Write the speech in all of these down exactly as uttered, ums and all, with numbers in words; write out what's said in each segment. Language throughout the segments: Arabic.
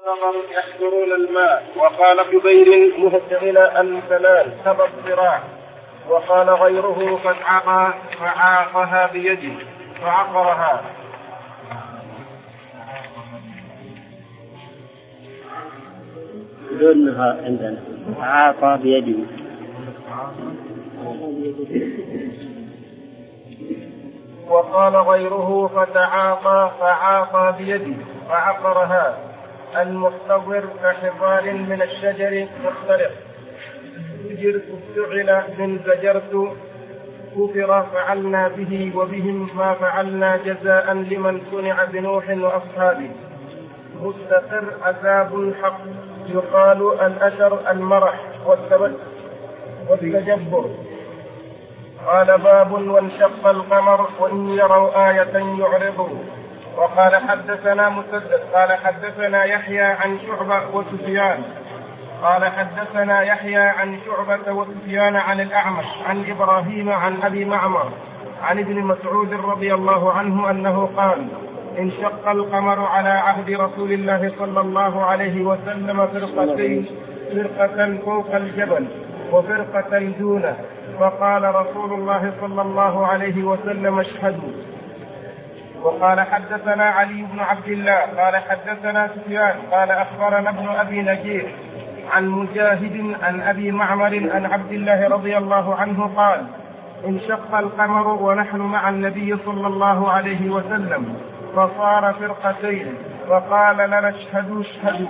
يحضرون الماء. وقال جبير مهتعنا الفلال سبى الصراع. وقال غيره فاتعقى فعاقها بيده فعقرها. دونها عندنا عاقى بيده. وقال غيره فتعاقى فعاقى بيده فعقرها. المحتضر كحضار من الشجر مختلف. افتعل من زجرت كفر فعلنا به وبهم ما فعلنا جزاء لمن صنع بنوح وأصحابه. مستقر عذاب حق. يقال الأثر المرح والتجبر. قال باب وانشق القمر وإن يروا آية يعرضوا. وقال حدثنا مسدد قال حدثنا يحيى عن شعبة وسفيان قال حدثنا يحيى عن شعبة وسفيان عن الأعمش عن إبراهيم عن أبي معمر عن ابن مسعود رضي الله عنه أنه قال انشق القمر على عهد رسول الله صلى الله عليه وسلم فرقتين، فرقة فوق الجبل وفرقة دونه، فقال رسول الله صلى الله عليه وسلم اشهدوا. وقال حدثنا علي بن عبد الله قال حدثنا سفيان قال أخبرنا ابن أبي نجيح عن مجاهد عن أبي معمر عن عبد الله رضي الله عنه قال انشق القمر ونحن مع النبي صلى الله عليه وسلم فصار فرقتين فقال لنا اشهدوا اشهدوا.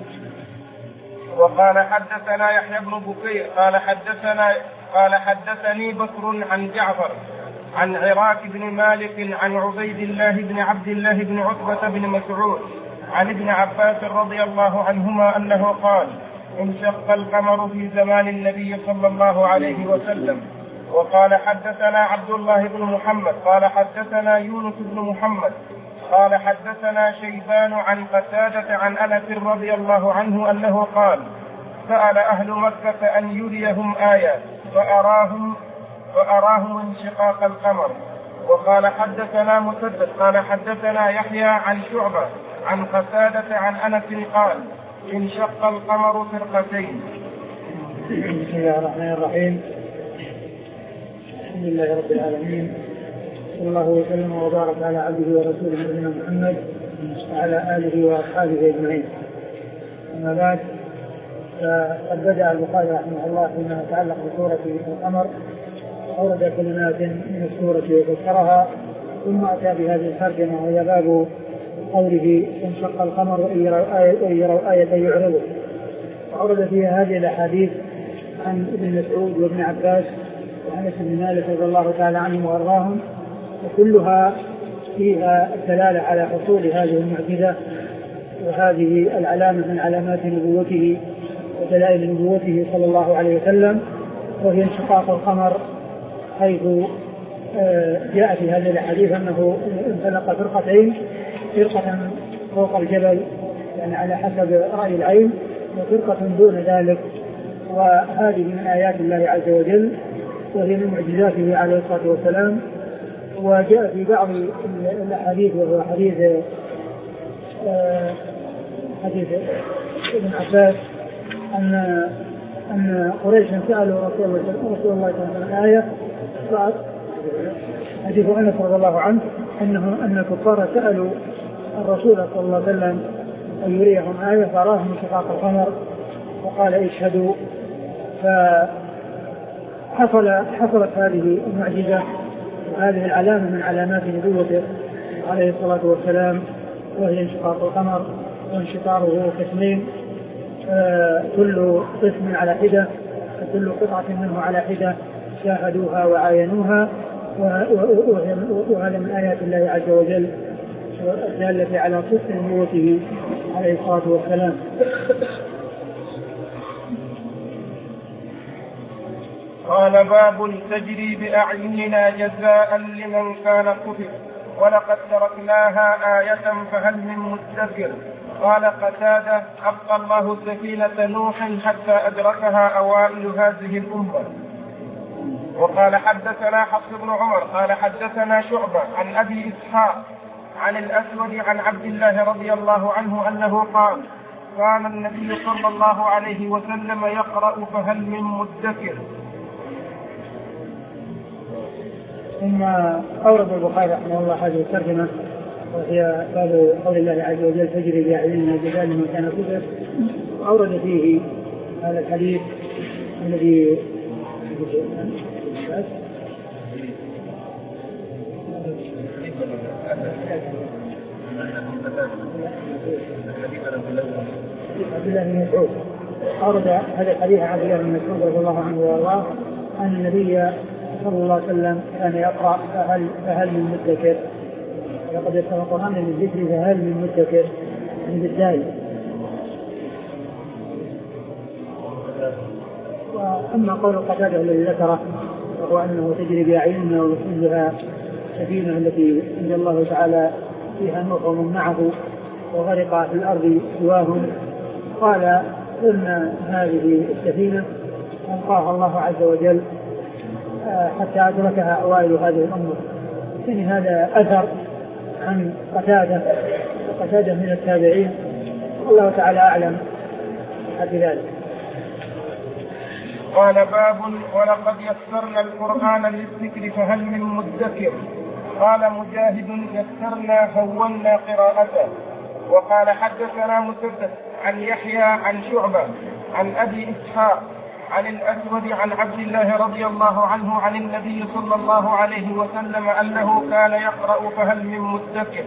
وقال حدثنا يحيى بن بكير قال حدثنا قال حدثني بكر عن جعفر عن عراك بن مالك عن عبيد الله بن عبد الله بن عتبة بن مسعود عن ابن عباس رضي الله عنهما أنه قال انشق القمر في زمان النبي صلى الله عليه وسلم. وقال حدثنا عبد الله بن محمد قال حدثنا يونس بن محمد قال حدثنا شيبان عن قتادة عن أنس رضي الله عنه أنه قال سأل أهل مكة أن يريهم آية فأراهم فأراهم انشقاق القمر. وقال حدثنا مسدد قال حدثنا يحيى عن شعبة عن قتادة عن أنس قال انشق القمر فرقتين. بسم الله الرحمن الرحيم. الحمد لله رب العالمين، صلى الله وسلم وبارك على عبده ورسوله نبينا محمد وعلى آله وأصحابه أجمعين. أما بعد، فقد بدأ البخاري رحمه الله فيما يتعلق بسورة القمر، أورد كلمات من السورة وفسرها، ثم أتى بهذه الترجمة وهي باب قوله انشق القمر وإن يروا آية يعرضوا. وأورد فيها هذه الأحاديث عن ابن مسعود وابن عباس وأنس بن مالك رضي الله تعالى عنهم وأرضاهم، وكلها فيها الدلالة على حصول هذه المعجزة وهذه العلامة من علامات نبوته ودلائل نبوته صلى الله عليه وسلم، وهي انشقاق القمر، حيث جاء في هذه الحديث أنه انفلق فرقتين، فرقة فوق الجبل يعني على حسب رأي العين، وفرقة دون ذلك، وهذه من آيات الله عز وجل وهي من معجزاته عليه الصلاة والسلام. وجاء في بعض الحديث وهو حديث حديث ابن عباس أن أن قريشا سألوا رسول الله صلى الله عليه وسلم آية، حديث أنس رضي الله عنه أنه أن الكفار سألوا الرسول صلى الله عليه وسلم أن يريهم آية فأراهم انشقاق القمر وقال اشهدوا. فحصل حصلت هذه المعجزة وهذه العلامة من علامات نبوته عليه الصلاة والسلام، وهي انشقاق القمر وانشطاره قسمين، كل قسم على حدة، كل قطعة منه على حدة شاهدوها وعاينوها، وهذا من آيات الله عز وجل الدالة على صدق نبوته عليه الصلاة والسلام. قال باب تجري بأعيننا جزاء لمن كان قتل ولقد تركناها آية فهل من مدكر. قال قتادة أبقى الله سفينة نوح حتى أدركها أوائل هذه الأمة. وقال حدثنا حفص بن عمر قال حدثنا شعبة عن أبي إسحاق عن الأسود عن عبد الله رضي الله عنه أنه قال كان النبي صلى الله عليه وسلم يقرأ فهل من مدكر. ثم أورد البخاري رحمه الله هذه الترجمة وهي باب قول الله عز وجل تجري بأعيننا جزاء من كان كفر، وأورد فيه هذا الحديث الذي عبد الله بن مسعود، أورد هذا الحديث عن عبد الله بن مسعود رضي الله عنه وارضاه أن النبي صلى الله عليه وسلم كان يقرأ فهل, فهل من مدكر، لقد يسمى القرآن من الذكر فهل من مدكر من بالدال. وأما قول قتادة الذي ذكره وهو أنه تجري بأعيننا ويحملها سفينة التي عند الله تعالى فيها نوح ومن معه وغرق في الأرض سواهم، قال إن هذه السفينة ألقاها الله عز وجل حتى أدركها أوائل هذه الأمة. يعني هذا أثر عن قتادة، وقتادة من التابعين، والله تعالى أعلم حتى ذلك. قال باب ولقد يسرنا القرآن للذكر فهل من مدكر. قال مجاهد يسرنا هونا قراءته. وقال حدثنا مسدد عن يحيى عن شعبة عن أبي إسحاق عن الأسود عن عبد الله رضي الله عنه عن النبي صلى الله عليه وسلم أنه كان يقرأ فهل من مدكر.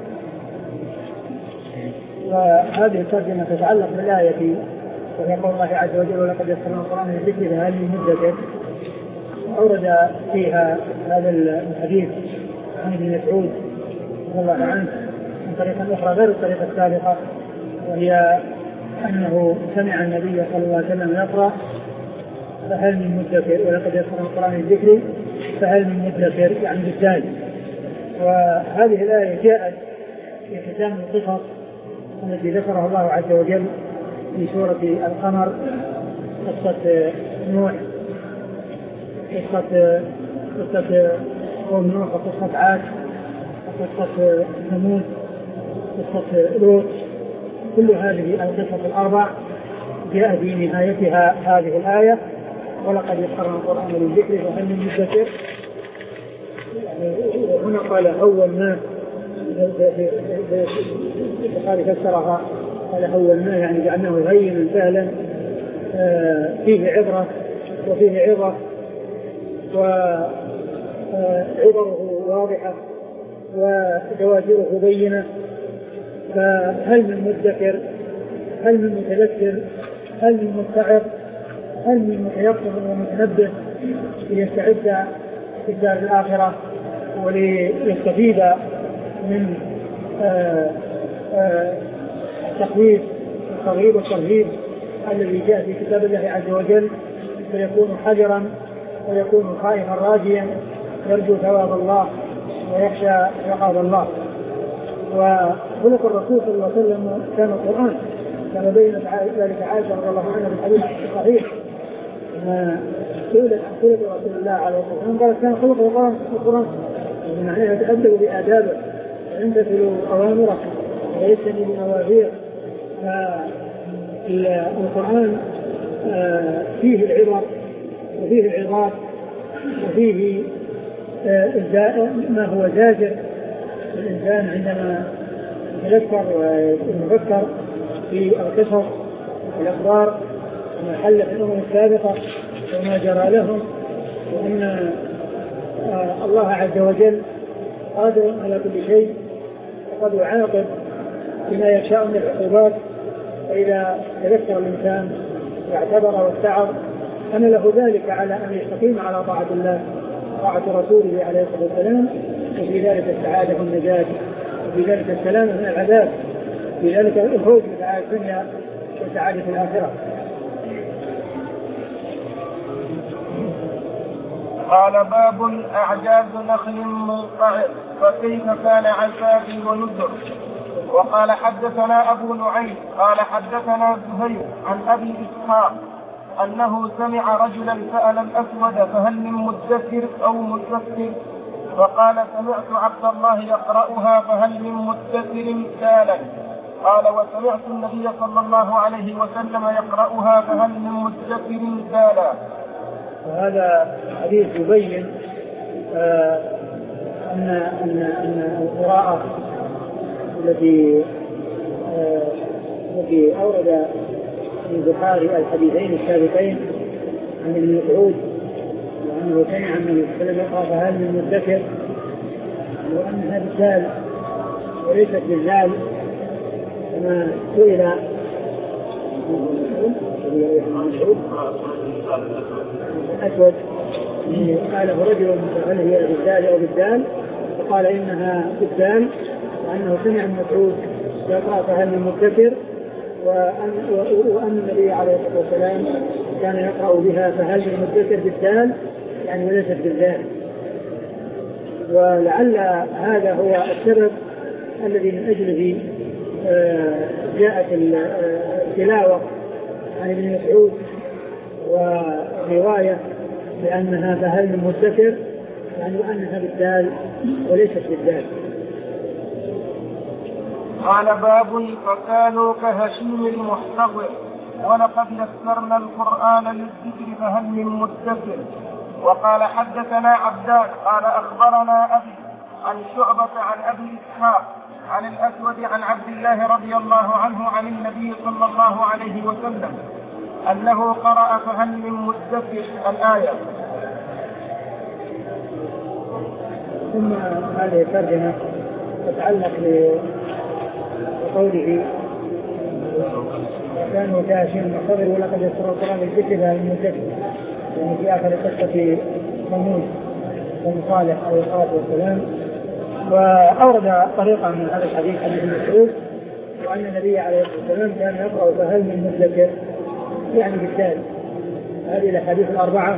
وهذه الترجمة تتعلق بالآية وهي قول الله عز وجل ولقد يسرنا القرآن للذكر فهل من مدكر. أورد فيها هذا الحديث عن ابن مسعود رضي الله عنه من طريقة أخرى غير الطريقة السابقة، وهي أنه سمع النبي صلى الله عليه وسلم يقرأ فهل من مدكر ولقد يسرنا القرآن للذكر فهل من مدكر يعني بالدال. وهذه الآية جاءت في ختام القصص التي ذكرها الله عز وجل في سورة القمر، قصة نوح، قصة قصة قوم نوح، وقصة عاد، وقصة ثمود، قصة لوط. كل هذه القصص الأربع جاء في نهايتها هذه الآية ولقد يسرنا القرآن للذكر فهل من مدكر. هنا قال أول ما قال فسرها قال أول ما يعني جعلناه هينا سهلا فيه عبرة وفيه عظة وعبره واضحة وجواهره بينة. فهل من مدكر، هل من متذكر، هل من مستعر، هل من متيقظ ومتنبه ليستعد في الدار الآخرة وليستفيد من التخويف والترغيب والترهيب الذي جاء في كتاب الله عز وجل، فيكون حذرا ويكون خائفا راجيا يرجو ثواب الله ويخشى عقاب الله. وخلق الرسول صلى الله عليه وسلم كان القرآن، كما بين ذلك عائشة رضي الله عنها في الحديث الصحيح ما سئلت عن خلق رسول الله عليه الصلاة والسلام قالت كان خلق القرآن القرآن بمعنى يتأدب بآدابه ويمتثل أوامره ويجتنب بنواهيه. فالقرآن فيه العبر وفيه العظات وفيه ما هو زاجر الإنسان عندما يتذكر ويتفكر في القصص والأخبار وما حل في الأمم السابقة وما جرى لهم، وأن الله عز وجل قادر على كل شيء وقد يعاقب بما يشاء من العقوبات. فإذا تذكر الإنسان واعتبر واستعر أن له ذلك على أن يستقيم على طاعة الله طاعة رسوله عليه الصلاة والسلام، وفي ذلك السعادة والنجاة، وفي ذلك السلام من العذاب، في ذلك الخروج من سعادة الدنيا وسعادة الآخرة. قال باب أعجاز نخل منقعر فكيف كان عذابي ونذر. وقال حدثنا أبو نعيم قال حدثنا زهير عن أبي إسحاق أنه سمع رجلا سأل الأسود فهل من مدكر أو مدكر، فقال سمعت عبد الله يقرأها فهل من مدكر سالا. قال وسمعت النبي صلى الله عليه وسلم يقرأها فهل من مدكر دالا. وهذا حديث يبين آه أن أن أن القراءة التي آه التي أورد البخاري الحديثين السابقين عن ابن مسعود وأنه سمع النبي صلى الله عليه وسلم يقرأ فهل من مدكر وأنها بالدال وليست بالذال كما سئل الأسود قاله رجل هل هي بالدال أو بالدال فقال إنها بالدال وأنه سمع ابن مسعود يقرأ فهل من مدكر وأن, وأن النبي عليه الصلاة والسلام كان يقرأ بها فهل من مدكر بالدال يعني وليست بالذال. ولعل هذا هو السبب الذي من أجله جاءت التلاوة عن ابن مسعود ورواية بأنها فهل من مدكر يعني وأنها بالدال وليست بالدال. قال باب فكانوا كهشيم المحتضر ولقد يسرنا القرآن للذكر فهل من مدكر. وقال حدثنا عبدان قال أخبرنا أبي عن شعبة عن أبي إسحاق عن الأسود عن عبد الله رضي الله عنه عن النبي صلى الله عليه وسلم أنه قرأ فهل من مدكر الآية. ثم هذه الترجمة تتعلق بقوله كانوا كهشيم المحتضر ولقد يسر القرآن للذكر فهل من مدكر يعني في آخر قصة ثمود بن صالح عليه الصلاة والسلام. وأورد طريقة من هذا الحديث عن ابن مسعود وأن النبي عليه الصلاة والسلام كان يقرأ فهل من مدكر يعني بالدال. هذه الأحاديث الأربعة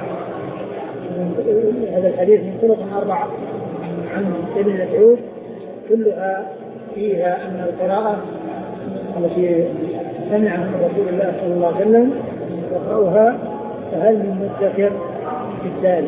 هذا الحديث من طرق أربعة عن ابن مسعود كلها فيها أن القراءة التي سمعها من رسول الله صلى الله عليه وسلم يقرأها فهل من مدكر بالدال.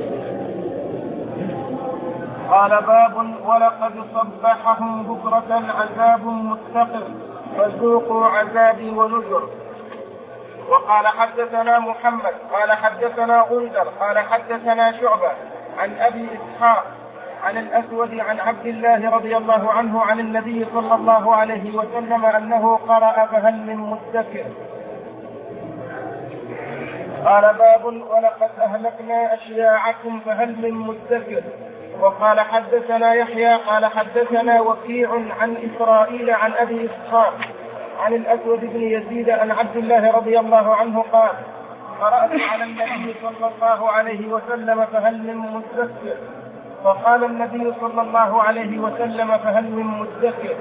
قال باب ولقد صبحهم بكرة عذاب مستقر فذوقوا عذابي ونذر. وقال حدثنا محمد قال حدثنا غندر قال حدثنا شعبة عن أبي إسحاق عن الأسود عن عبد الله رضي الله عنه عن النبي صلى الله عليه وسلم أنه قرأ فهل من مدكر. قال باب ولقد أهلكنا أشياعكم فهل من مدكر. وقال حدثنا يحيى قال حدثنا وكيع عن إسرائيل عن أبي إسحاق عن الأسود بن يزيد عن عبد الله رضي الله عنه قال قرأت على النبي صلى الله عليه وسلم فهل من مدكر. فقال النبي صلى الله عليه وسلم فهل من مدكر.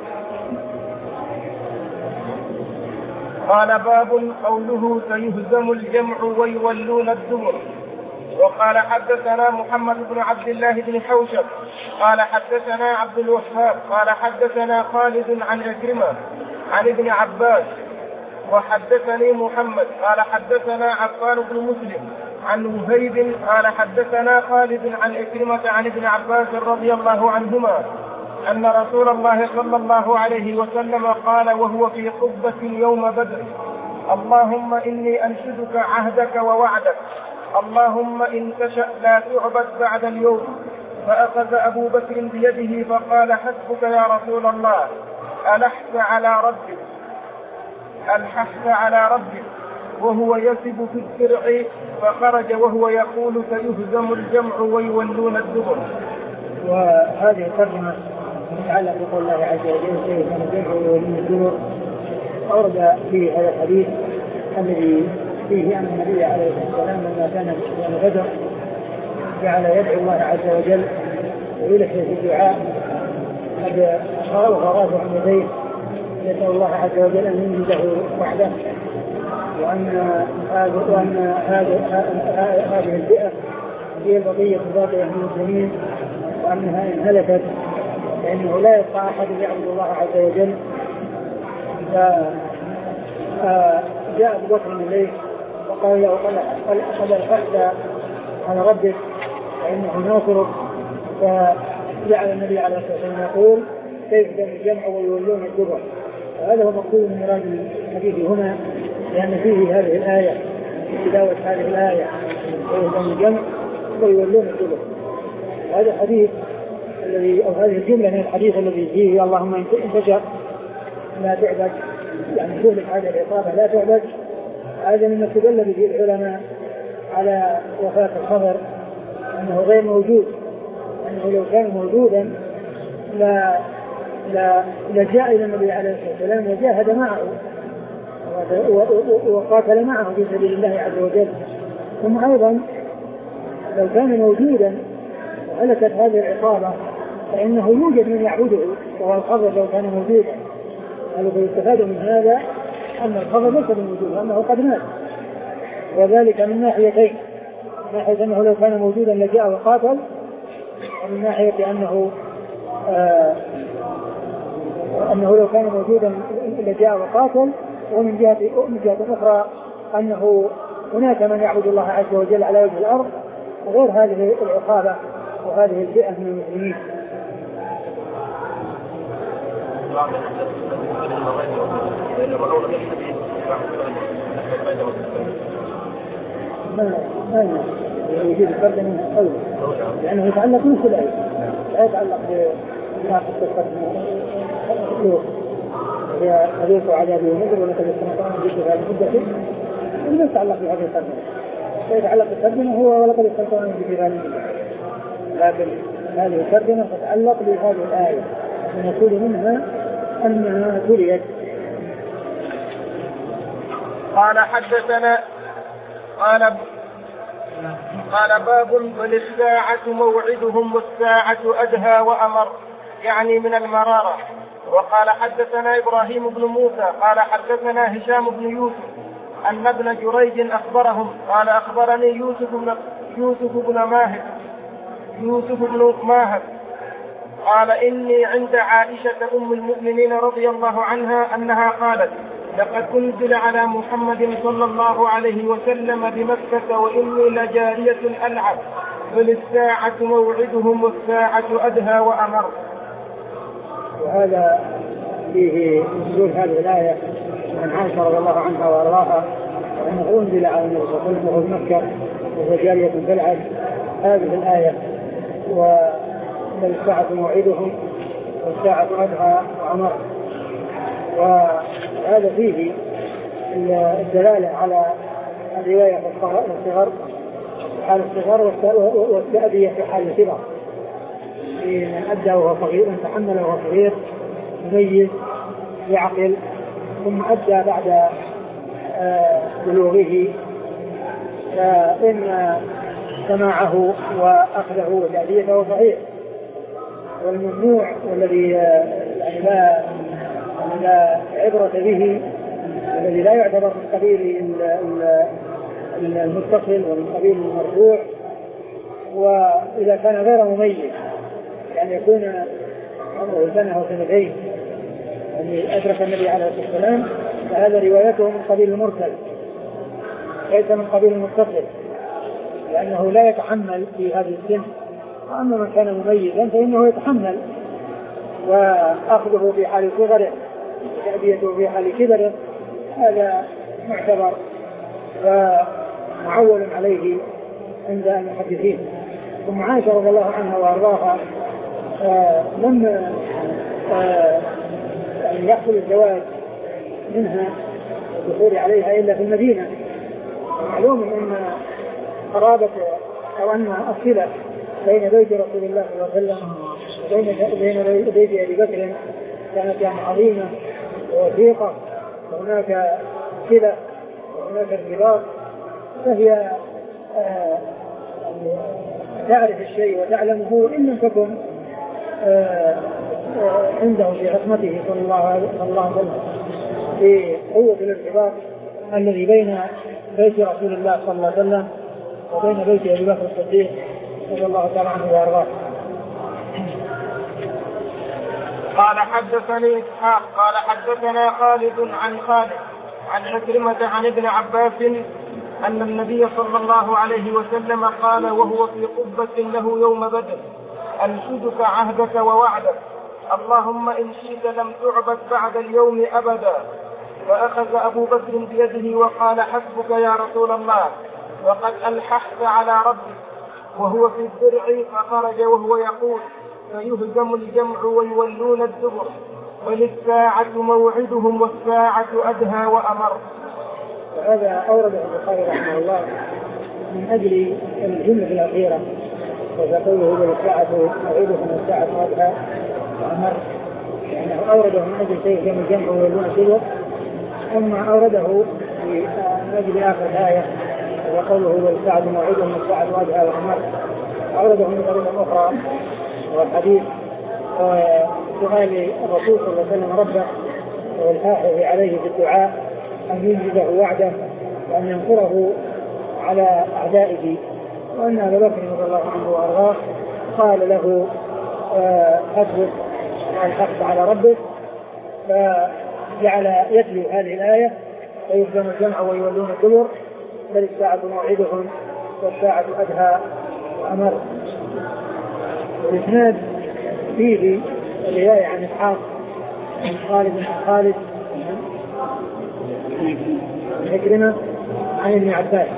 قال باب قوله سيهزم الجمع ويولون الدبر. وقال حدثنا محمد بن عبد الله بن حوشب قال حدثنا عبد الوهاب قال حدثنا خالد عن عكرمة عن ابن عباس. وحدثني محمد قال حدثنا عفان بن مسلم عن وهيب قال حدثنا خالد عن عكرمة عن ابن عباس رضي الله عنهما أن رسول الله صلى الله عليه وسلم قال وهو في قبة يوم بدر اللهم إني أنشدك عهدك ووعدك اللهم إن تشأ لا تعبد بعد اليوم. فأخذ أبو بكر بيده فقال حسبك يا رسول الله ألحت على ربك ألحت على ربك وهو يسب في الدرع فخرج وهو يقول سيهزم الجمع ويولون الدبر. وهذه الترجمة متعلقة بقول الله عز وجل سيهزم الجمع ويولون الدبر. أورد في هذا الحديث الذي فيه أن النبي عليه الصلاة والسلام لما كان في يوم بدر جعل يدعو الله عز وجل ويلح في الدعاء قد خرج رافع يديه يسأل الله عز وجل أن ينجده وحده وأن وأن هذه الفئة هي البقية الباقية من المسلمين وأنها إن هلكت فإنه لا يبقى أحد يعبد الله عز وجل. فجاء أبو بكر إليه وقال له قد الحقت على ربك فإنه ناصرك. فجعل النبي عليه الصلاة والسلام يقول كيف كان الجمع ويولون الدبر هذا هو مقصود من مراد الحديث هنا، لأن فيه هذه الآية، تلاوة هذه الآية ويهدم الجمع ويولون الدبر. هذا الحديث الذي أو هذه الجملة من الحديث الذي فيه اللهم إن تشاء لا تعبد، يعني تهلك هذه العصابة لا تعبد، هذا مما استدل به العلماء على وفاة الخضر أنه غير موجود، أنه لو كان موجودا لا لا لجاء إلى النبي عليه الصلاة والسلام وجاهد معه وقاتل معه في سبيل الله عز وجل. ثم أيضا لو كان موجودا وهلكت هذه العصابة فإنه يوجد من يعبده، وهو الخضر لو كان موجودا. قالوا فيستفاد من هذا أن الخضر ليس موجود، أنه قد مات، وذلك من ناحيتين: من ناحية أنه لو كان موجودا لجاء وقاتل، ومن ناحية أنه آه أنه لو كان موجودا لجاء وقاتل، ومن جهة من جهة أخرى أنه هناك من يعبد الله عز وجل على وجه الأرض غير هذه العصابة وهذه الفئة من المسلمين. ما ما يوجد فرق منه أول، لأنه يتعلق من كل آية، لا يتعلق بما قصة السلوك هي حديث عذاب ونذر ولقد استمتعنا بذكر هذه المدة، لا يتعلق بهذه الترجمة، لا يتعلق بالترجمة هو ولقد استمتعنا بذكر هذه المدة، لكن هذه الترجمة تتعلق بهذه الآية ونقول منها أنها تريد. قال حدثنا قال قال باب وللساعة موعدهم والساعة أدهى وأمر، يعني من المرارة. وقال حدثنا إبراهيم بن موسى قال حدثنا هشام بن يوسف أن ابن جريج أخبرهم قال أخبرني يوسف بن يوسف بن ماهر يوسف بن ماهر قال إني عند عائشة أم المؤمنين رضي الله عنها أنها قالت: لقد أنزل على محمد صلى الله عليه وسلم بمكة وإني لجارية ألعب، فللساعة موعدهم والساعة أدهى وأمر. وهذا فيه نزول هذه الآية عن عائشة رضي الله عنها وأرضاها وأنه أنزل على النبي صلى الله عليه وسلم وهو بمكة وهو جارية تلعب هذه الآية، وللساعة موعدهم والساعة أدهى وأمر. وهذا فيه الدلالة على الرواية في الصغر حال الصغر والتأدية في حال الكبر، من أدى وهو صغير، من تحمل وهو صغير مميز يعقل، ثم أدى بعد بلوغه، فإن سماعه وأخذه وتأديته صحيح. والممنوع والذي يعني لا لا عبرة به الذي لا يعتبر من قبيل المتصل ومن قبيل المرفوع، وإذا كان غير مميز يعني يكون عمره سنة أو سنتين يعني أدرك النبي عليه الصلاة والسلام، فهذا روايته من قبيل المرسل ليس من قبيل المتصل، لأنه لا يتحمل في هذه السن. وأما من كان مميزا فإنه يتحمل، وأخذه في حال صغره وتأديته في حال كبره هذا معتبر ومعول عليه عند المحدثين. ثم عائشة رضي الله عنها وأرضاها آه لم آه يعني يحصل الزواج منها والدخول عليها إلا في المدينة. معلوم أن قرابة أو أن الصلة بين بيت رسول الله صلى الله عليه وسلم وبين بين بيت أبي بكر كانت يعني عظيمة ووثيقة، وهناك صلة وهناك ارتباط، فهي آه تعرف الشيء وتعلمه إن لم تكن آه آه عنده في عصمته صلى الله عليه وسلم، في قوة الارتباط الذي بين بيت رسول الله صلى الله عليه وسلم وبين بيت أبي بكر الصديق رضي الله تعالى عنه وارضاه. قال حدثني إسحاق قال حدثنا خالد عن خالد عن عكرمة عن ابن عباس أن النبي صلى الله عليه وسلم قال وهو في قبة له يوم بدر: أنشدك عهدك ووعدك، اللهم إن شئت لم تعبد بعد اليوم أبدا. فأخذ أبو بكر بيده وقال حسبك يا رسول الله، وقد ألححت على ربك. وهو في الدرع فخرج وهو يقول فيهزم الجمع ويولون الدبر، وللساعة موعدهم والساعة أدهى وأمر. وهذا أورده البخاري رحمه الله من أجل الجملة الأخيرة، وقوله وللساعة موعدهم والساعة أدهى وأمر، يعني أورده من أجل شيء كم الجمع ويولون الدبر. أما أورده من أجل آخر الآية وقوله وللساعة موعدهم والساعة أدهى وأمر، أورده من طريقة أخرى والحديث وسؤال الرسول صلى الله عليه وسلم ربه والحافظ عليه في الدعاء أن ينجزه وعده وأن ينصره على أعدائه. وأن أبا بكر رضي الله عنه وأرضاه قال له أثبت الحق على ربك، فجعل يتلو هذه الآية فيهزم الجمع ويولون الدبر، بل الساعة موعدهم والساعة أدهى وأمر. الإسناد فيه الرواية عن إسحاق عن خالد بن خالد عكرمة عن ابن عباس.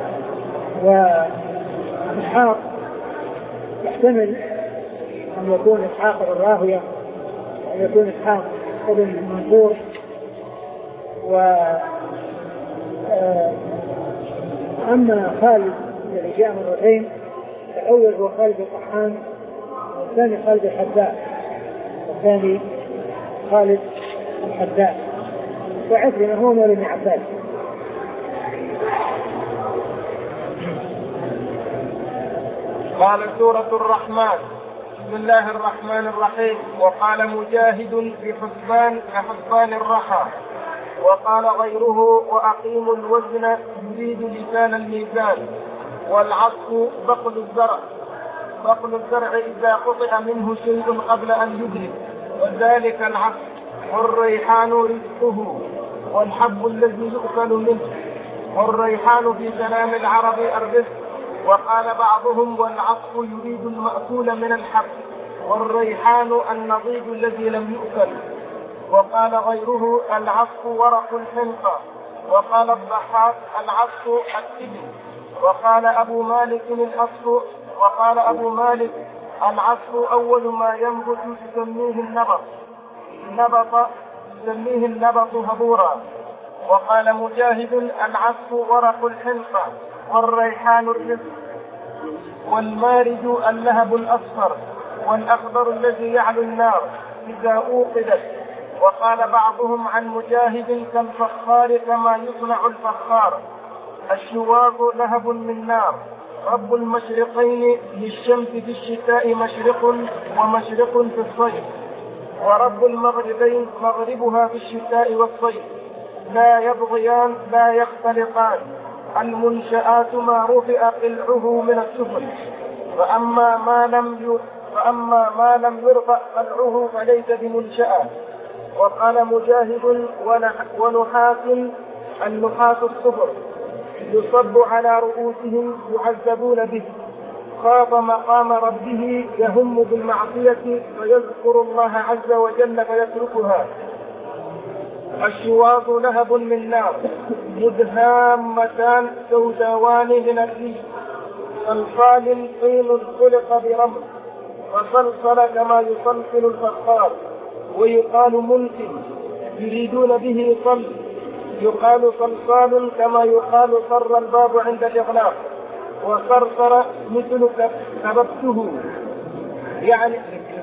وإسحاق يحتمل أن يكون إسحاق بن راهوية وأن يكون إسحاق بن منصور. وأما خالد الذي جاء مرتين، الأول هو خالد الطحان، والثاني خالد الحداء، والثاني خالد الحداء. وعكرمة هو مولى ابن عباس. قال سورة الرحمن بسم الله الرحمن الرحيم. وقال مجاهد بحسبان كحسبان الرحى. وقال غيره وأقيموا الوزن يريد لسان الميزان. والعطف بقل الزرع، بقل الزرع إذا قطع منه شيء قبل أن يدرك، وذلك العطف. والريحان رزقه والحب الذي يؤكل منه. والريحان في كلام العرب الرزق. وقال بعضهم والعطف يريد المأكول من الحب، والريحان النضيد الذي لم يؤكل. وقال غيره العطف ورق الحنطة. وقال الضحاك العطف التبن. وقال أبو مالك العطف وقال أبو مالك العطف أول ما ينبت تسميه النبط نبط تسميه النبط هبورا. وقال مجاهد العطف ورق الحنطة والريحان الرزق. والمارج اللهب الأصفر والأخضر الذي يعلو النار إذا أوقدت. وقال بعضهم عن مجاهد كالفخار كما يصنع الفخار. الشواظ لهب من نار. رب المشرقين للشمس في الشتاء مشرق ومشرق في الصيف. ورب المغربين مغربها في الشتاء والصيف. لا يبغيان لا يختلطان. المنشآت ما رفع قلعه من السفل. فأما ما لم فأما ما لم يرفع قلعه فليس بمنشأة. وقال مجاهد ونحاس النحاس الصفر يصب على رؤوسهم يعذبون به. خاف مقام ربه يهم بالمعصية فيذكر الله عز وجل فيتركها. الشواظ لهب من نار مدهامتان سوداوان من الريح. صلصال طين خلق برمل. وصلصل كما يصلصل الفخار. ويقال منتن يريدون به صل. يقال صلصال كما يقال صر الباب عند الإغلاق. وصرصر مثل كببته يعني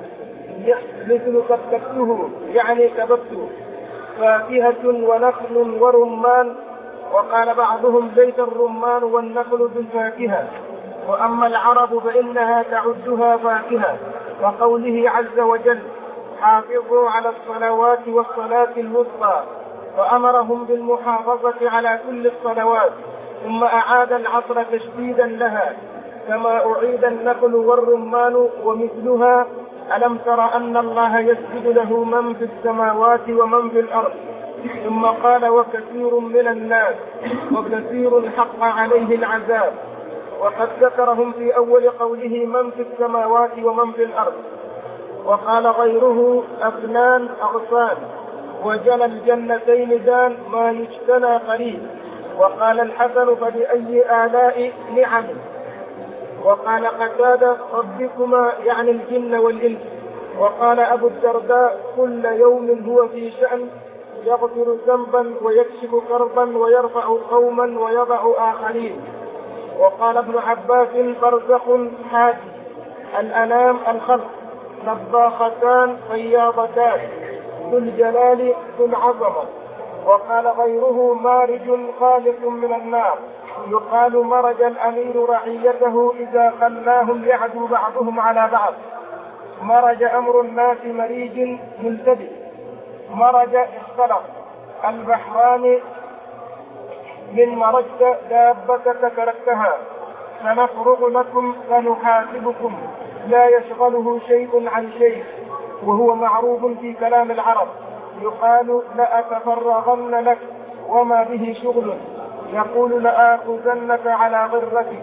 مثل كببته يعني كببته. فاكهة ونخل ورمان. وقال بعضهم زيت الرمان والنخل بالفاكهة. وأما العرب فإنها تعدها فاكهة. وقوله عز وجل حافظوا على الصلوات والصلاة الوسطى. فأمرهم بالمحافظة على كل الصلوات. ثم أعاد العصر تشديدا لها كما أعيد النخل والرمان ومثلها. ألم تر أن الله يسجد له من في السماوات ومن في الأرض. ثم قال وكثير من الناس وكثير حق عليه العذاب. وقد ذكرهم في أول قوله من في السماوات ومن في الأرض. وقال غيره أفنان أغصان، وجنى الجنتين دان ما يجتنى قليل. وقال الحسن فبأي آلاء نعم. وقال قتادة ربكما يعني الجن والإنس. وقال أبو الدرداء كل يوم هو في شأن، يغفر ذنبا ويكشف كربا ويرفع قوما ويضع آخرين. وقال ابن عباس برزخ حاد، الأنام الخلق، نباختان فياضتان، ذو الجلال ذو العظمة. وقال غيره مارج خالق من النار، يقال مرج الأمير رعيته إذا خلاهم يعدو بعضهم على بعض. مرج أمر الناس مريج ملتبس، مرج اختلط البحران من مرجت دابتك تركتها، سنفرغ لكم سنحاسبكم، لا يشغله شيء عن شيء، وهو معروف في كلام العرب. يقال لأتفرغن لك وما به شغل، يقول لآخذنك على غرتي.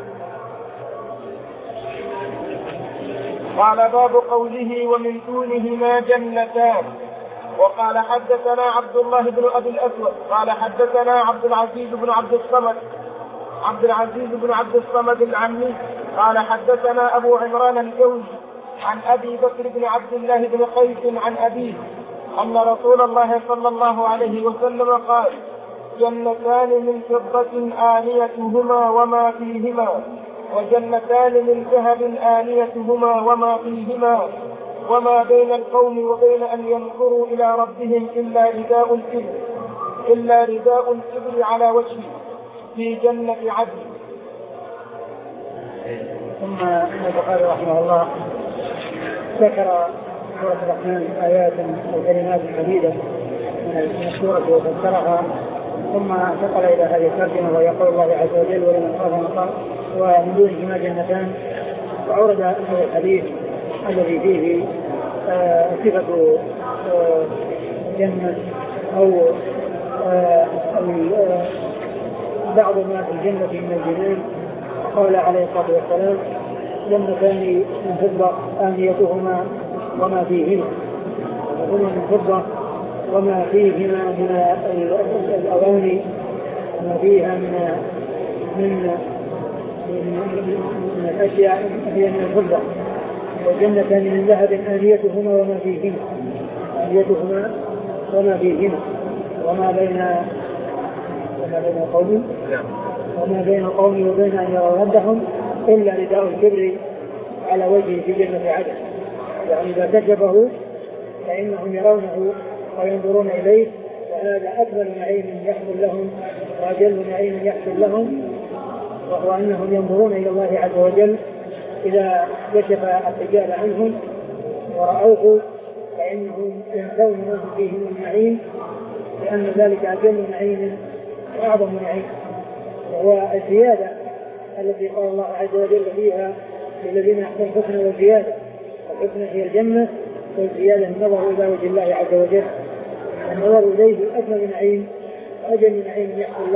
قال باب قوله ومن دونهما جنتان. وقال حدثنا عبد الله بن أبي الأسود قال حدثنا عبد العزيز بن عبد الصمد عبد العزيز بن عبد الصمد العمي قال حدثنا أبو عمران الجوزي عن أبي بكر بن عبد الله بن قيس عن أبيه أن رسول الله صلى الله عليه وسلم قال جنتان من فضة آنيتهما وما فيهما، وجنتان من ذهب آنيتهما وما فيهما، وما بين القوم وبين أن ينظروا إلى ربهم إلا رداء الكبر إلا رداء الكبر على وجهه في جنة عدن. ثم البخاري رحمه الله ذكر سورة الرحمن آيات وكلمات حديدة من السورة وفسرها، ثم انتقل إلى هذه الترجمة ويقول الله عز وجل ولمن خاف مقام ومن دونهما جنتان. وعرض هذا الحديث الذي فيه آه صفة آه جنة أو آه آه بعض ما في الجنة من الجنان. قال عليه الصلاة والسلام جنتان من فضة آنيتهما وما فيهما، هما من فضة وما فيهما من الأواني وما فيها من من من الأشياء هي من الفضة. وجنتان من ذهب آنيتهما وما فيهما آنيتهما وما فيهما وما بين وما بين قوم وما بين قوم وبين أن يروا ربهم إلا رداء الكبر على وجهه في جنة عدن. يعني إذا كذبه فإنهم يرونه وينظرون إليه، وهذا أكبر نعيم يحصل لهم وأجل نعيم يحصل لهم، وهو أنهم ينظرون إلى الله عز وجل إذا كشف الحجاب عنهم ورأوه فإنهم ينسون ما فيه من النعيم، لأن ذلك أجل نعيم وأعظم نعيم، وهو الزيادة التي قال الله عز وجل فيها للذين أحسنوا الحسنى والزيادة. الحسنى هي الجنة، والزيادة النظر إلى وجه الله عز وجل، النظر إليه أكمل نعيم وأجل نعيم يحصل له.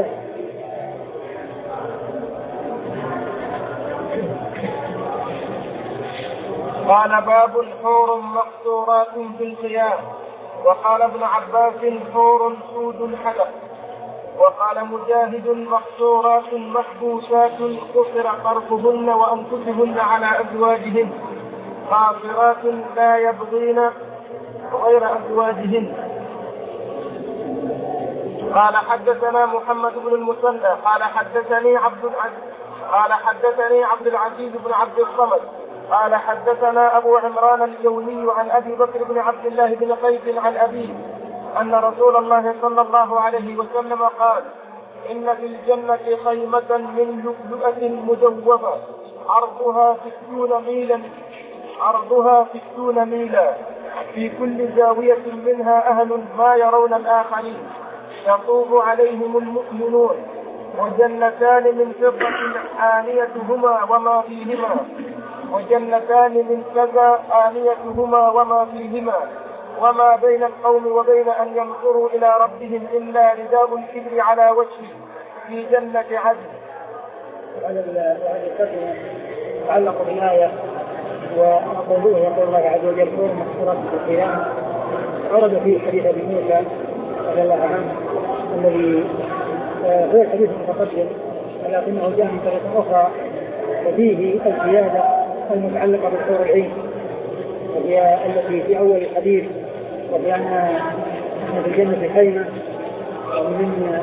قال باب حور مقصورات في الخيام. وقال ابن عباس حور سود الحدث. وقال مجاهد مقصورات محبوسات قصر طرفهن وأنفسهن على أزواجهن، قاصرات لا يبغين غير أزواجهن. قال حدثنا محمد بن المثنى قال حدثني عبد العزيز قال حدثني عبد العزيز بن عبد الصمد قال حدثنا أبو عمران الجوني عن أبي بكر بن عبد الله بن قيس عن أبيه أن رسول الله صلى الله عليه وسلم قال إن في الجنة خيمة من لؤلؤة مجوفة عرضها ستون ميلا عرضها ستون ميلا في كل زاوية منها أهل ما يرون الآخرين، يطوف عليهم المؤمنون. وجنتان من فضة آنيتهما وما فيهما، وجنتان من كذا آنيتهما وما فيهما، وما بين القوم وبين أن ينظروا إلى ربهم إلا رداء الكبر على وجهه في جنة عدن. وهذا الترجمة تعلق بالآية وقوله يقول الله عز وجل كون محصورات في القيامة ورد في حديث ابي موسى رضي الله عنه الذي هو الحديث المتقدم ولكنه جاء من طريقة أخرى وفيه الزيادة المتعلقة بالحور العين وهي التي في أول الحديث وهي أن في الجنة خيمة ومن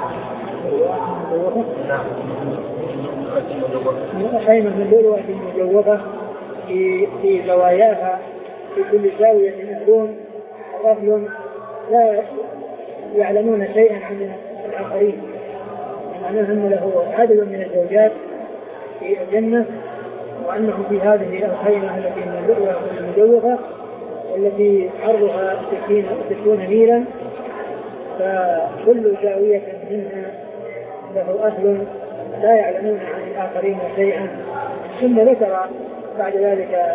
خيمة من لؤلؤة مجوفة في في زواياها في كل زاوية يكون رجل لا يعلمون شيئا عن الآخرين، معناه أن له عدد من الزوجات في الجنة وأنهم في هذه الخيمة التي من اللؤلؤة المجوفة والتي عرضها ستون ميلا، فكل زاوية منها له أهل لا يعلمون عن الآخرين شيئا. ثم ذكر بعد ذلك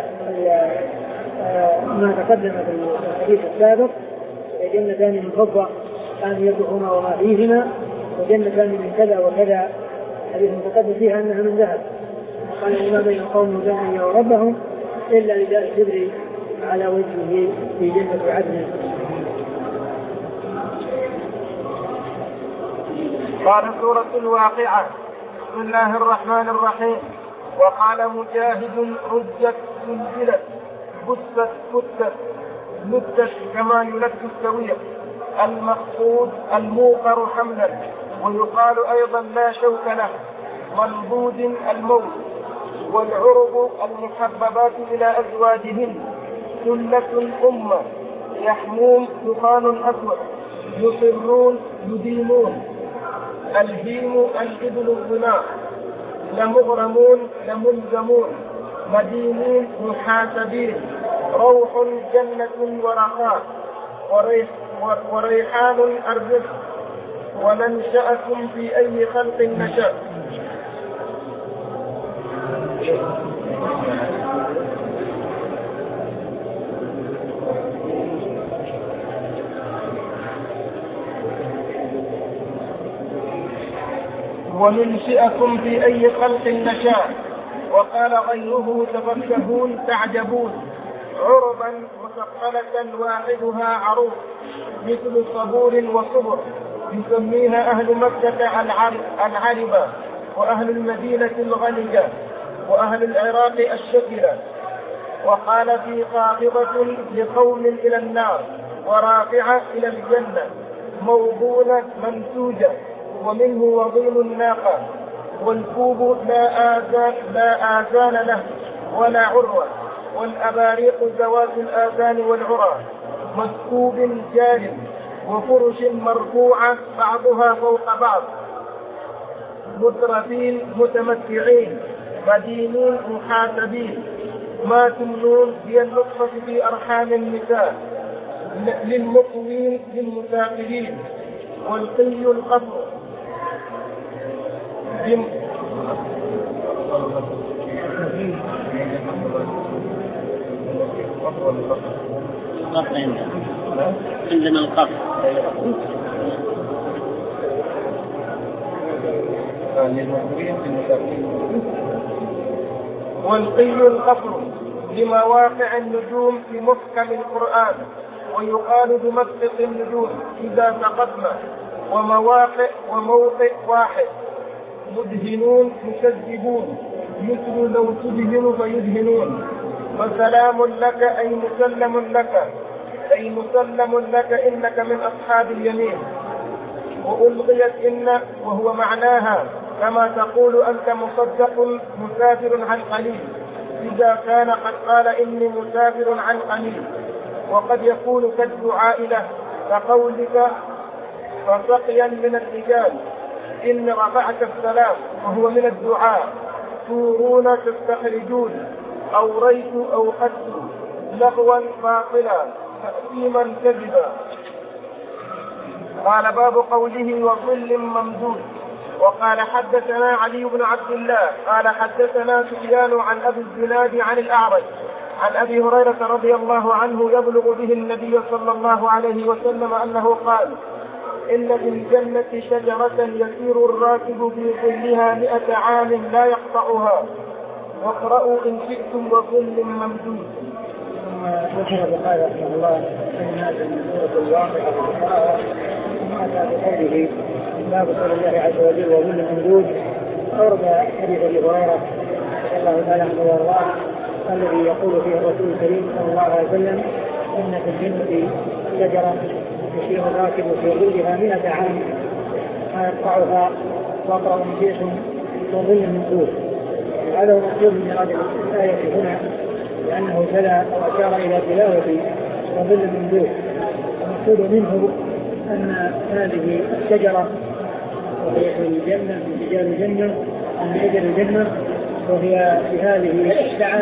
ما تقدم في الحديث السابق: جنتان من فضة كانوا يدعون وما فيهما، وجنتان من كذا وكذا، حديث متقدم فيها أنها من ذهب. قال ما بين قوم وبين ربهم إلا رداء الكبر على وجهه في جنة عدن. قال سورة الواقعة: بسم الله الرحمن الرحيم. وقال مجاهد: رجت سلسلت بست فتت مدت كما يلت السويق، المقصود الموقر حملا، ويقال أيضا لا شوك له، منبوذ الموت. والعرب المحببات إلى أزواجهن، ثلة أمة، يحموم دخان أسود، يصرون يديمون. الهيم الإبل الظماء، لمغرمون لملزمون، مدينين محاسبين، روح جنة ورخاء، وريح وريحان الرزق، وننشأكم في أي خلق نشأ. وننشئكم في أي خلق نشاء. وقال غيره: تفكهون تعجبون، عربا مثقلة واحدها عروض، مثل صبور وصبر، يسميها أهل مكة العربة، وأهل المدينة الغنية، وأهل العراق الشكلة. وقال: في خافضة لقوم إلى النار، ورافعة إلى الجنة، موضونة منسوجة، ومنه وضيل الناقة. والكوب لا آذان, لا آذان له ولا عروة، والأباريق ذوات الآذان والعرى، مسكوب جار، وفرش مرفوعة بعضها فوق بعض، مترفين متمتعين، مدينين محاسبين. ما تمنون هي النطفة في أرحام النساء، للمقوين للمسافرين. والقي القصر عندنا القصر والقي القصر لمواقع النجوم في محكم القرآن، ويقال بمسقط النجوم إذا سقطنا، ومواقع وموقع واحد. مدهنون مكذبون، مثل لو تدهن فيدهنون. وسلام لك أي مسلم لك، أي مسلم لك إنك من أصحاب اليمين. وألغيت إن وهو معناها كما تقول أنت مصدق مسافر عن قليل، إذا كان قد قال إني مسافر عن قليل. وقد يكون كالدعاء له، كقولك فسقيا من الرجال إن رفعت السلام، وهو من الدعاء. تورون تستخرجون، أوريت أو قدت، لغوا باطلا، تأثيما كذبا. قال: باب قوله وظل ممدود. وقال: حدثنا علي بن عبد الله قال حدثنا سفيان عن أبي الزناد عن الأعرج عن أبي هريرة رضي الله عنه يبلغ به النبي صلى الله عليه وسلم أنه قال: إن في الجنة شجرة يسير الراكب في ظلها مئة عام لا يقطعها، واقرأوا إن شئتم وظل ممدود. ثم ذكر البخاري رحمه الله أن هذه سورة الواقعة القراءة ثم أتى بقوله باب قول الله عز وجل وظل ممدود. أورد حديث أبي هريرة رضي الله تعالى عنه وارضاه الذي يقول فيه الرسول الكريم صلى الله عليه وسلم إن في الجنة شجرة يسير الراكب في ظلها مئة عام ما يقطعها واقرأوا إن شئتم وظل ممدود. هذا هو مقصود من هذه الآية هنا لأنه تلا أو أشار إلى تلاوة وظل ممدود. المقصود منه أن هذه الشجرة وهي في الجنة من رجال الجنة من رجال الجنة وهي في هذه السعة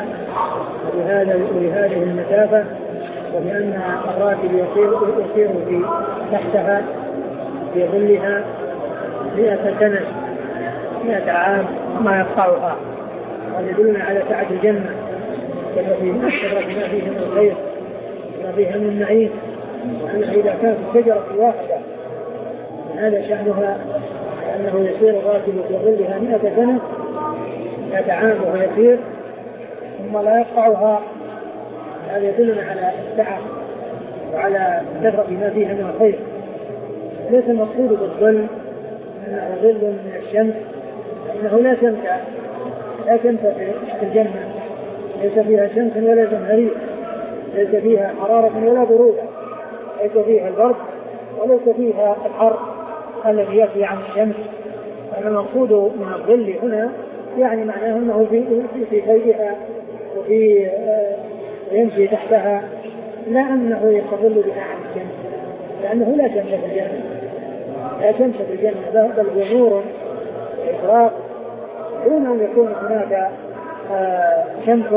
وبهذه المسافة وبأن الراكب يسير يسير في تحتها في ظلها مئة سنة مئة عام ما يقطعها. ويدلنا على سعة الجنة التي أشرت ما فيه من الخير ما فيها من النعيم وأنها إذا كانت الشجرة واحدة هذا شأنها أنه يسير الراكب في ظلها مئة سنة مئة عام وهو يسير ثم لا يقطعها. هذا يدلنا على السعة وعلى كثرة ما فيها من الخير. ليس المقصود بالظل أنه ظل من الشمس لأنه لا شمس لا شمس في الجنة ليس فيها شمس ولا زمهرير ليس فيها حرارة ولا برودة ليس فيها البرد وليس فيها الحر الذي يأتي عن الشمس. المقصود من الظل هنا يعني معناه أنه في في شيئها وفي يمشي تحتها لا أنه يستظل بها عن الشمس لأنه لا شمس في الجنة لا شمس في الجنة بل هو نور وإشراق دون أن يكون هناك آه شمس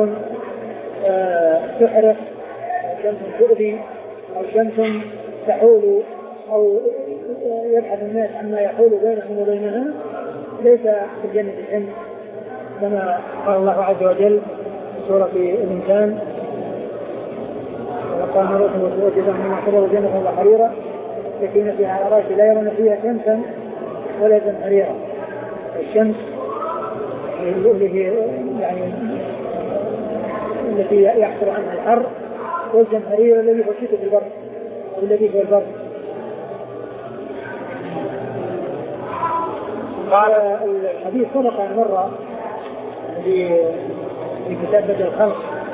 آه تحرق أو شمس تؤذي أو شمس تحول أو يبحث الناس عما يحول بينهم وبينها. ليس في الجنة الشمس كما قال الله عز وجل في سورة الإنسان وقال رسول الله صلى الله عليه وسلم حضر الجنة وحريرة لكن فيها أراك لا يرون فيها شمسا ولا زمهريرا. الشمس يعني التي يحصل عنها الحر والزمهرير الذي هو شتى في البرد والذي هو البرد. قال الحديث سبق عن مرة في كتاب بدء الخلق.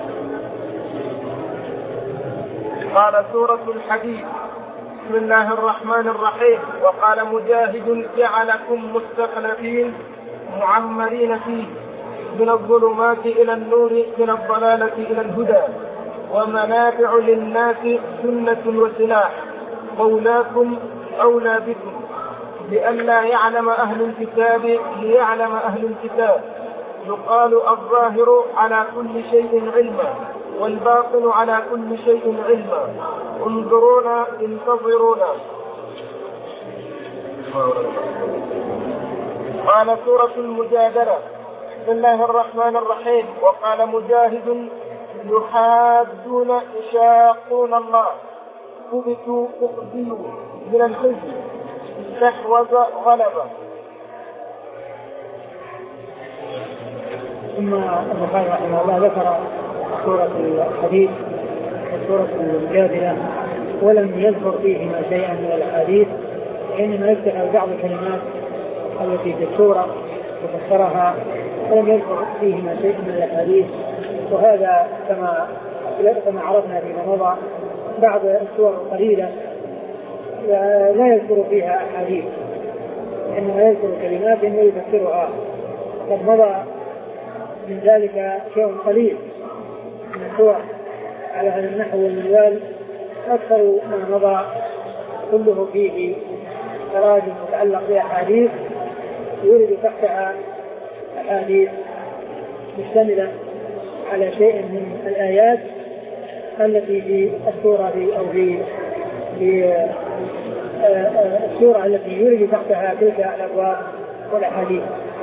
قال سورة الحديث بسم الله الرحمن الرحيم وقال مجاهد جعلكم مستخلفين معمرين فيه من الظلمات إلى النور من الضلالة إلى الهدى ومنافع للناس سنة وسلاح مولاكم أولى بكم لئلا يعلم أهل الكتاب ليعلم أهل الكتاب. يقال الظاهر على كل شيء علما والباطن على كل شيء علما انظرونا انتظرونا. قال سورة المجادلة بسم الله الرحمن الرحيم وقال مجاهد يحادون يشاقون الله كبتوا أخذوا من الحزن استحوذ غلبة. ثم البخاري رحمه الله ذكر سورة الحديث وسورة المجادلة ولم يذكر فيهما شيئا من الأحاديث وإنما يذكر بعض الكلمات التي في السورة وفسرها ولم يذكر فيهما شيئا من الأحاديث. وهذا كما كما عرفنا فيما مضى بعض السور القليلة لا يذكر فيها أحاديث إنما يذكر كلمات ويفسرها. قد مضى من ذلك شيء قليل من السور على هذا النحو والمنوال أكثر ما مضى كله فيه تراجم متعلق بأحاديث يورد تحتها أحاديث مشتملة على شيء من الآيات التي في السورة أو في في السورة التي يورد تحتها تلك الأبواب والأحاديث.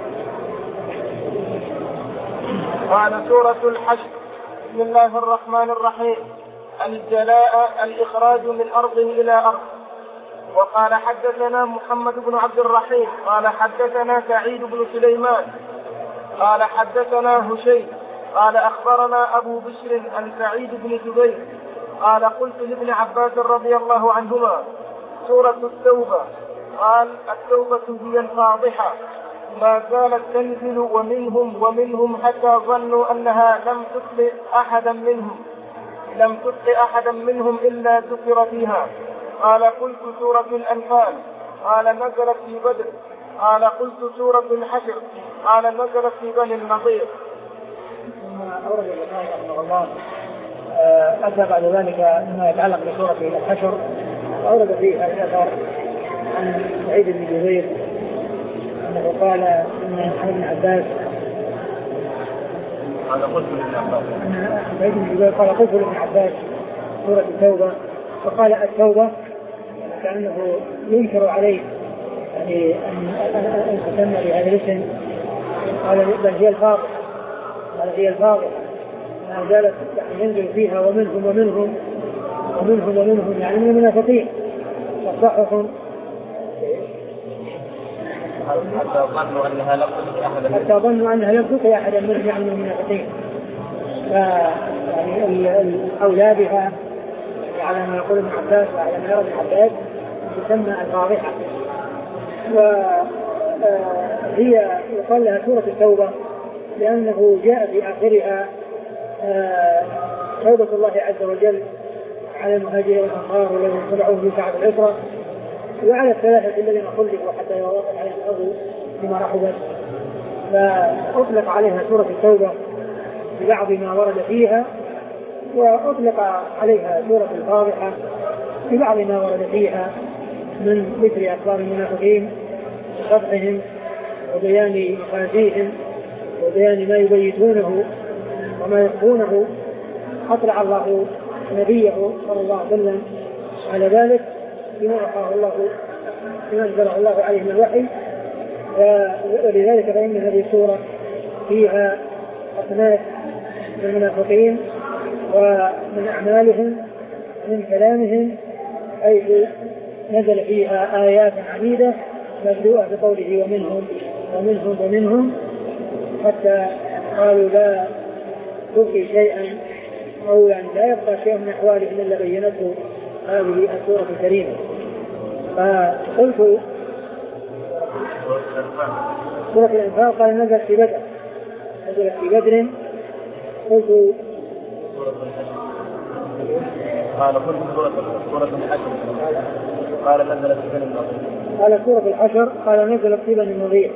قال سورة الحشر بسم الله الرحمن الرحيم الجلاء الإخراج من أرض إلى أرض. وقال حدثنا محمد بن عبد الرحيم قال حدثنا سعيد بن سليمان قال حدثنا هشيم قال أخبرنا أبو بشر عن سعيد بن جبير قال قلت لابن عباس رضي الله عنهما سورة التوبة. قال التوبة هي الفاضحة ما زالت تنزل ومنهم ومنهم حتى ظنوا أنها لم تطلق أحدا منهم لم تطلق أحدا منهم إلا ذكر فيها. قال قلت سورة الأنفال. قال نزلت في بدر. قال قلت سورة الحشر. قال نزلت في بني النضير. ثم أورد البخاري رحمه الله أتى بعد ذلك ما يتعلق بسورة الحشر، وأورد فيه الأثر عن سعيد بن جبير أنه قال إن ابن عباس قال قلت لابن عباس أن سعيد بن جبير قال قلت لابن عباس سورة التوبة، فقال التوبة كأنه ينكر عليه يعني أن تسمى بهذا الاسم. قال بل هي الفاضحة قال هي الفاضحة ما زالت ينزل فيها ومنهم ومنهم ومنهم ومنهم يعني من المنافقين وصحهم حتى ظنوا أنها لم تطلق أحدا حتى ظنوا أنها لم تطلق أحدا منهم يعني من المنافقين. يعني الأولى بها على ما يقول ابن عباس وعلى ما يرى ابن عباس تسمى الفاضحة، وهي يقال لها سورة التوبة لأنه جاء في آخرها توبة الله عز وجل على المهاجرين والأنصار والذين اتبعوه في ساعة العسرة وعلى الثلاثة الذين خلفوا حتى يوافق عليهم الأرض بما رحبت، فأطلق عليها سورة التوبة ببعض ما ورد فيها، وأطلق عليها سورة الفاضحة ببعض ما ورد فيها من ذكر أخبار المنافقين وقطعهم وبيان مخازيهم وبيان ما يبيتونه وما يخفونه. أطلع الله نبيه صلى الله عليه وسلم على ذلك بما أعطاه الله بما أنزله الله عليه من الوحي، ولذلك فإن هذه السورة فيها أصناف من المنافقين ومن أعمالهم من كلامهم، حيث نزل فيها آيات عديدة مبدوءة بقوله ومنهم ومنهم ومنهم حتى قالوا لا تبقي شيئا أو يعني لا يبقى شيء من أحوالهم إلا بينته هذه السورة الكريمة. فقلت سورة الأنفال قال نزلت في بدر نزلت في بدر قلت قال قلت سورة الحشر قال نزلت في بني النضير. قال سورة الحشر قال نزلت في بني النضير.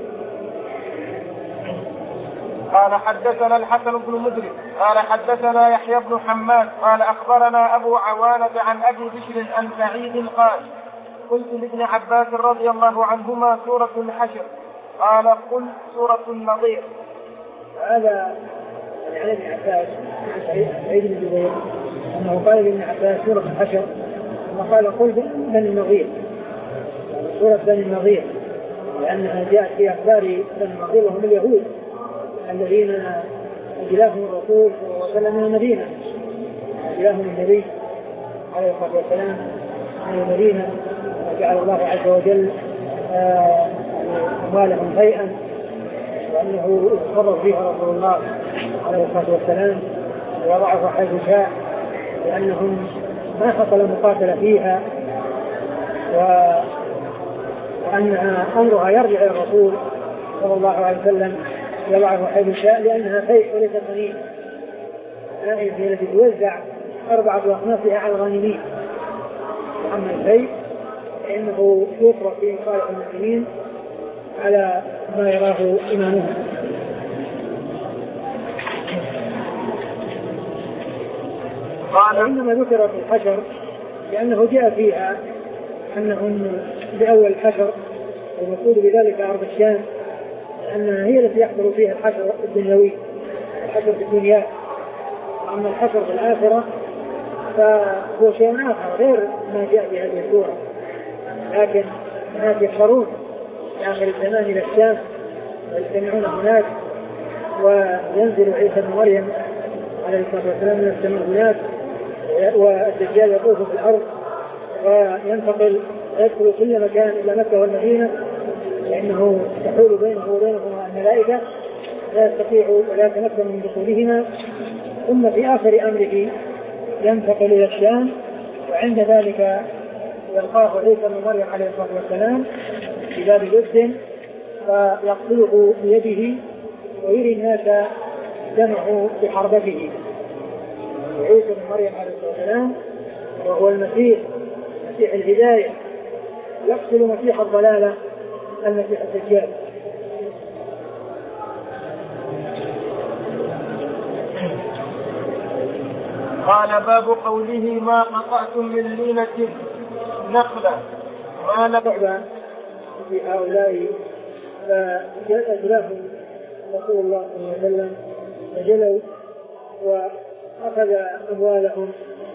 قال حدثنا الحسن بن مدرك قال حدثنا يحيى بن حماد قال أخبرنا أبو عوانة عن أبي بشر عن سعيد قال قلت لابن عباس رضي الله عنهما سورة الحشر. قال قل سورة النضير. هذا عن ابن عباس سعيد بن جبير أنه قال لابن عباس سورة الحشر وقال قل بني النضير سورة بني النضير لأنها جاءت في أخبار بني النضير وهم اليهود الذين أجلاهم الرسول صلى الله عليه وسلم من المدينة أجلاهم النبي عليه الصلاة والسلام من المدينة وجعل الله عز وجل أموالهم هيئا وأنه يتصرف فيها رسول الله عليه الصلاة والسلام ويضعها حيث شاء لأنهم ما حصل مقاتلة فيها وأنها أمرها يرجع إلى الرسول صلى الله عليه وسلم يضعه حيث شاء لأنها شيء وليس غنيمة. هذه هي التي توزع أربعة أخماسها على الغانمين، أما الشيء فإنه يصرف في مصالح المسلمين على ما يراه إمامهم. قال إنما ذكر في الحشر لأنه جاء فيها أنهم بأول الحشر والمقصود بذلك أرض الشام لأنها هي التي يحضر فيها الحشر الدنيوي الحشر في الدنيا. أما الحشر في الآخرة فهو شيء آخر غير ما جاء في هذه السورة، لكن الناس يحشرون في آخر الزمان إلى الشام ويجتمعون هناك وينزل عيسى بن مريم عليه الصلاة والسلام من السماء هناك والدجال يطوف في الأرض وينتقل ويدخل كل مكان إلى مكة والمدينة لأنه تحول بينه وبينهما الملائكة لا يستطيع ولا يتمكن من دخولهما، ثم في آخر أمره ينتقل إلى الشام، وعند ذلك يلقاه عيسى بن مريم عليه الصلاة والسلام في باب جد فيقتله بيده ويري الناس دمه بحربته. عيسى بن مريم عليه الصلاة والسلام وهو المسيح مسيح الهداية يقتل مسيح الضلالة المسيح الدجال. قال باب قوله ما قطعتم من لينة نخلة ما نبعد في هؤلاء فجاء أجلاهم رسول الله صلى الله عليه وسلم فجلوا وأخذ أموالهم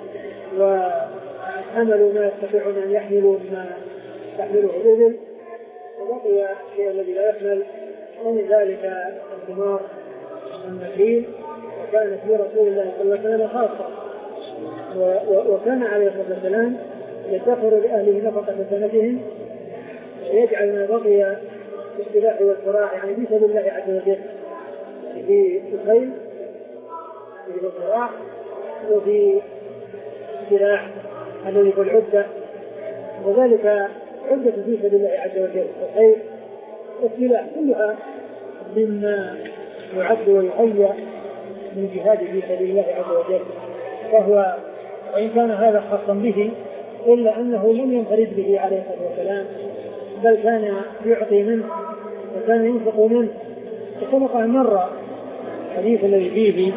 وحملوا ما يستطيعون أن يحملوا ما تحمله الإبل، وبقي الشيء الذي لا يحمل ومن ذلك الثمار والنخيل، وكانت في رسول الله صلى الله عليه وسلم خاصة، وكان عليه الصلاة والسلام يدخر لأهله نفقة سنتهم ويجعل ما بقي في السلاح والزراع يعني في سبيل الله عز وجل في الخيل في الزراع وفي السلاح الذي في العدة، وذلك عدة في سبيل الله عز وجل الخيل والسلاح كلها مما يعد ويهيأ من جهاد في سبيل الله عز وجل، فهو وإن كان هذا خاصا به إلا أنه لم ينفرد به عليه الصلاة والسلام، بل كان يعطي منه وكان ينفق منه. وسبق أن مر الحديث الذي فيه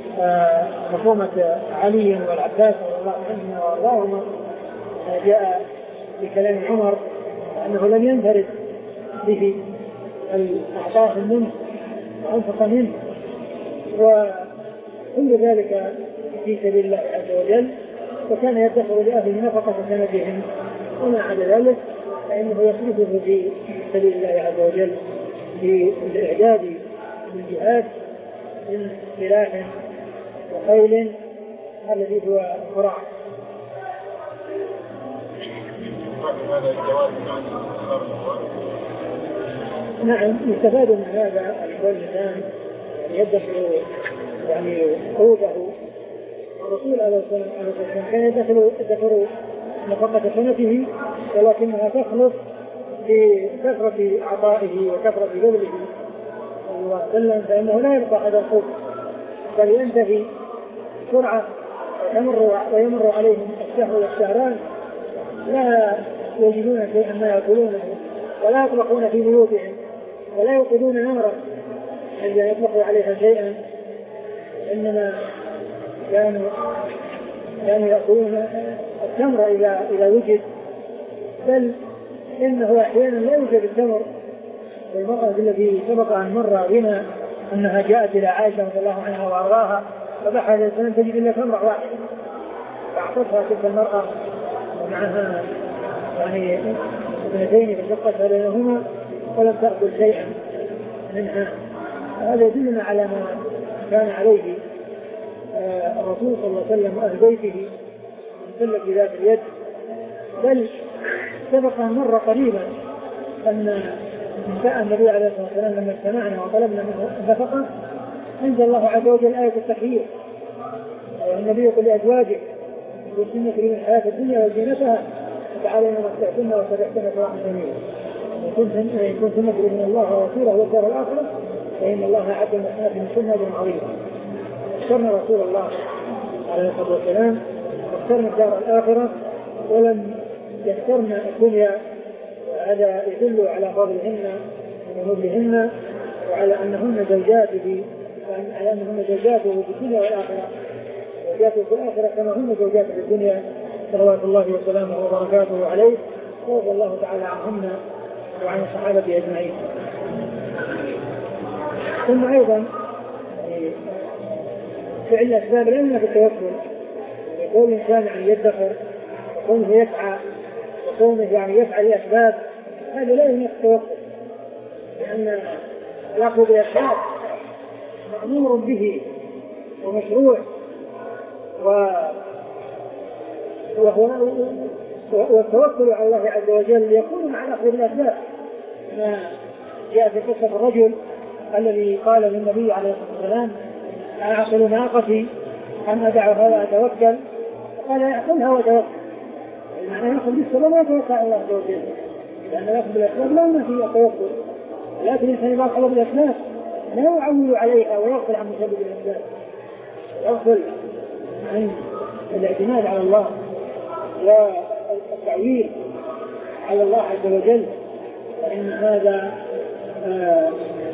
حكومة علي والعباس رضي الله عنهما وأرضاهما، جاء بكلام عمر أنه لم ينفرد به الأعطاء منه وأنفق منه، وكل ذلك في سبيل الله عز وجل، وكان يدخر لأهله نفقة سنتهم، وما عدا ذلك فإنه يصرفه في سبيل الله عز وجل بالإعداد للجهاد من سلاح وخيل الذي هو القراع. نعم، يستفاد من هذا الأول الإنسان يدخل يعني قوته. الرسول عليه الصلاة والسلام كان يدخل يدخل نفقة سنته، ولكنها تخلص بكثرة عطائه وكثرة بذله صلى الله عليه وسلم، فإنه لا يبقى هذا الخوف بل ينتهي بسرعة ويمر ويمر عليهم الشهر والشهران لا يجدون شيئا ما يأكلونه، ولا يطلقون في بيوتهم ولا يوقدون نارا عندما يطلقوا عليها شيئا، إنما كانوا كانوا يأكلون التمر إذا إذا وجد، بل إنه أحيانا لا يوجد التمر. والمرأة التي سبق أن مر بنا أنها جاءت إلى عائشة رضي الله عنها وأرضاها فبحث الإنسان تجد إلا تمرة واحدة، فأعطتها تلك المرأة ومعها يعني ابنتين فشقتها بينهما ولم تأكل شيئا منها. هذا يدلنا على ما كان عليه الرسول صلى الله عليه وسلم وأهل بيته من سلة ذات اليد. بل سبق مرة قريبا أن نساء النبي عليه الصلاة والسلام لما اجتمعنا وطلبنا منه النفقة أنزل الله عز وجل آية التخيير، والنبي يقول لأزواجه يسن في الحياة الدنيا وزينتها فتعالين مستعتن وتبعتن سواء جميلا، إن كنتن تؤمنون الله ورسوله والدار الآخرة فإن الله أعد المحسنات من كن أجرا عظيما. اخترنا رسول الله عليه الصلاة والسلام واخترنا الدار الآخرة ولم يخترنا الدنيا، وهذا يدل على فضلهن ونبلهن وعلى أنهن زوجاته على أنهن زوجاته في الدنيا والآخرة، زوجاته في الآخرة كما هن زوجاته في الدنيا صلوات الله وسلامه وبركاته عليه، رضي الله تعالى عنهن وعن الصحابة أجمعين. ثم أيضا فعل الأسباب لأننا في التوكل، يقول الإنسان يعني يدخر وكونه يسعى وكونه يعني يفعل الأسباب، هذا لا يمنع التوكل، لأن الأخذ بالأسباب مأمور به ومشروع، وهو والتوكل على الله عز وجل يكون مع الأخذ بالأسباب. ما جاء في قصة الرجل الذي قال للنبي عليه الصلاة والسلام أعقل ناقتي أم أدعها وأتوكل؟ قال يأخذها وتوكل، المعنى يأخذ بالسبب ويتوكل على الله عز وجل، لأن يأخذ بالأسباب لا ينفي التوكل، لكن الإنسان إذا أخذ بالأسباب لا يعول عليها ويغفل عن مسبب الأسباب، يغفل عن الاعتماد على الله والتعويل على الله عز وجل، فإن هذا آه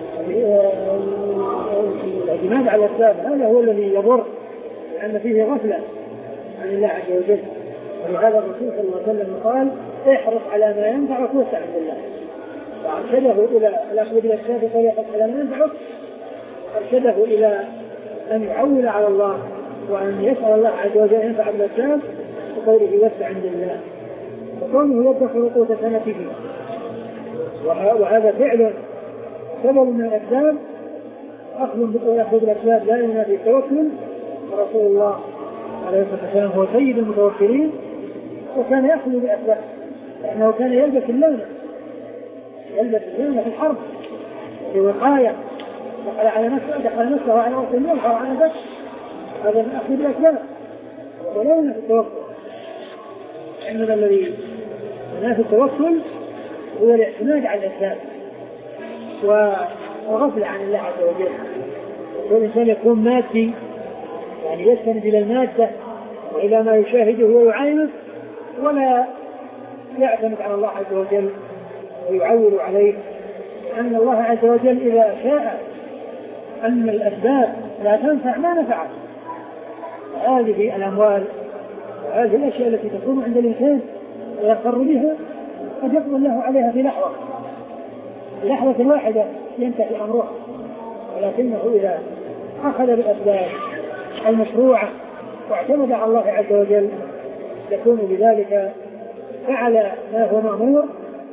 الاعتماد على الأسباب هذا هو الذي يضر، لأن فيه غفلة عن الله عز وجل. ولهذا الرسول صلى الله عليه وسلم قال احرص على ما ينفعك واستعن بالله، وأرشده إلى الأخذ بالأسباب ويحرص على ما ينفعك، أرشده إلى أن يعول على الله وأن يسأل الله عز وجل أن ينفع بالأسباب وقوله واستعن بالله، وكونه يدخل قوت سنته، وهذا فعل سبب من الأسباب أخذ بالأسباب لا ينافي التوكل. ورسول الله عليه الصلاة والسلام هو سيد المتوكلين وكان يأخذ بالأسباب، لأنه كان يلبس اللامة يلبس اللامة في الحرب في وقاية، دخل على نفسه دخل نفسه على رأس المال أو على نفسه، هذا من أخذ بالأسباب ولا ينافي التوكل. إنما الذي ينافي التوكل هو الاعتماد على الأسباب وغفل عن الله عز وجل. والإنسان يكون مادي يعني يستند إلى المادة وإلى ما يشاهده ويعاينه ولا يعتمد على الله عز وجل ويعول عليه، أن الله عز وجل إذا شاء أن الأسباب لا تنفع ما نفعت. هذه الأموال وهذه الأشياء التي تكون عند الإنسان ويقر بها قد يقضي الله عليها في لحظة في لحظة واحدة ينتهي أمره، ولكنه إذا أخذ بالأسباب المشروعة واعتمد على الله عز وجل يكون بذلك فعل ما هو مأمور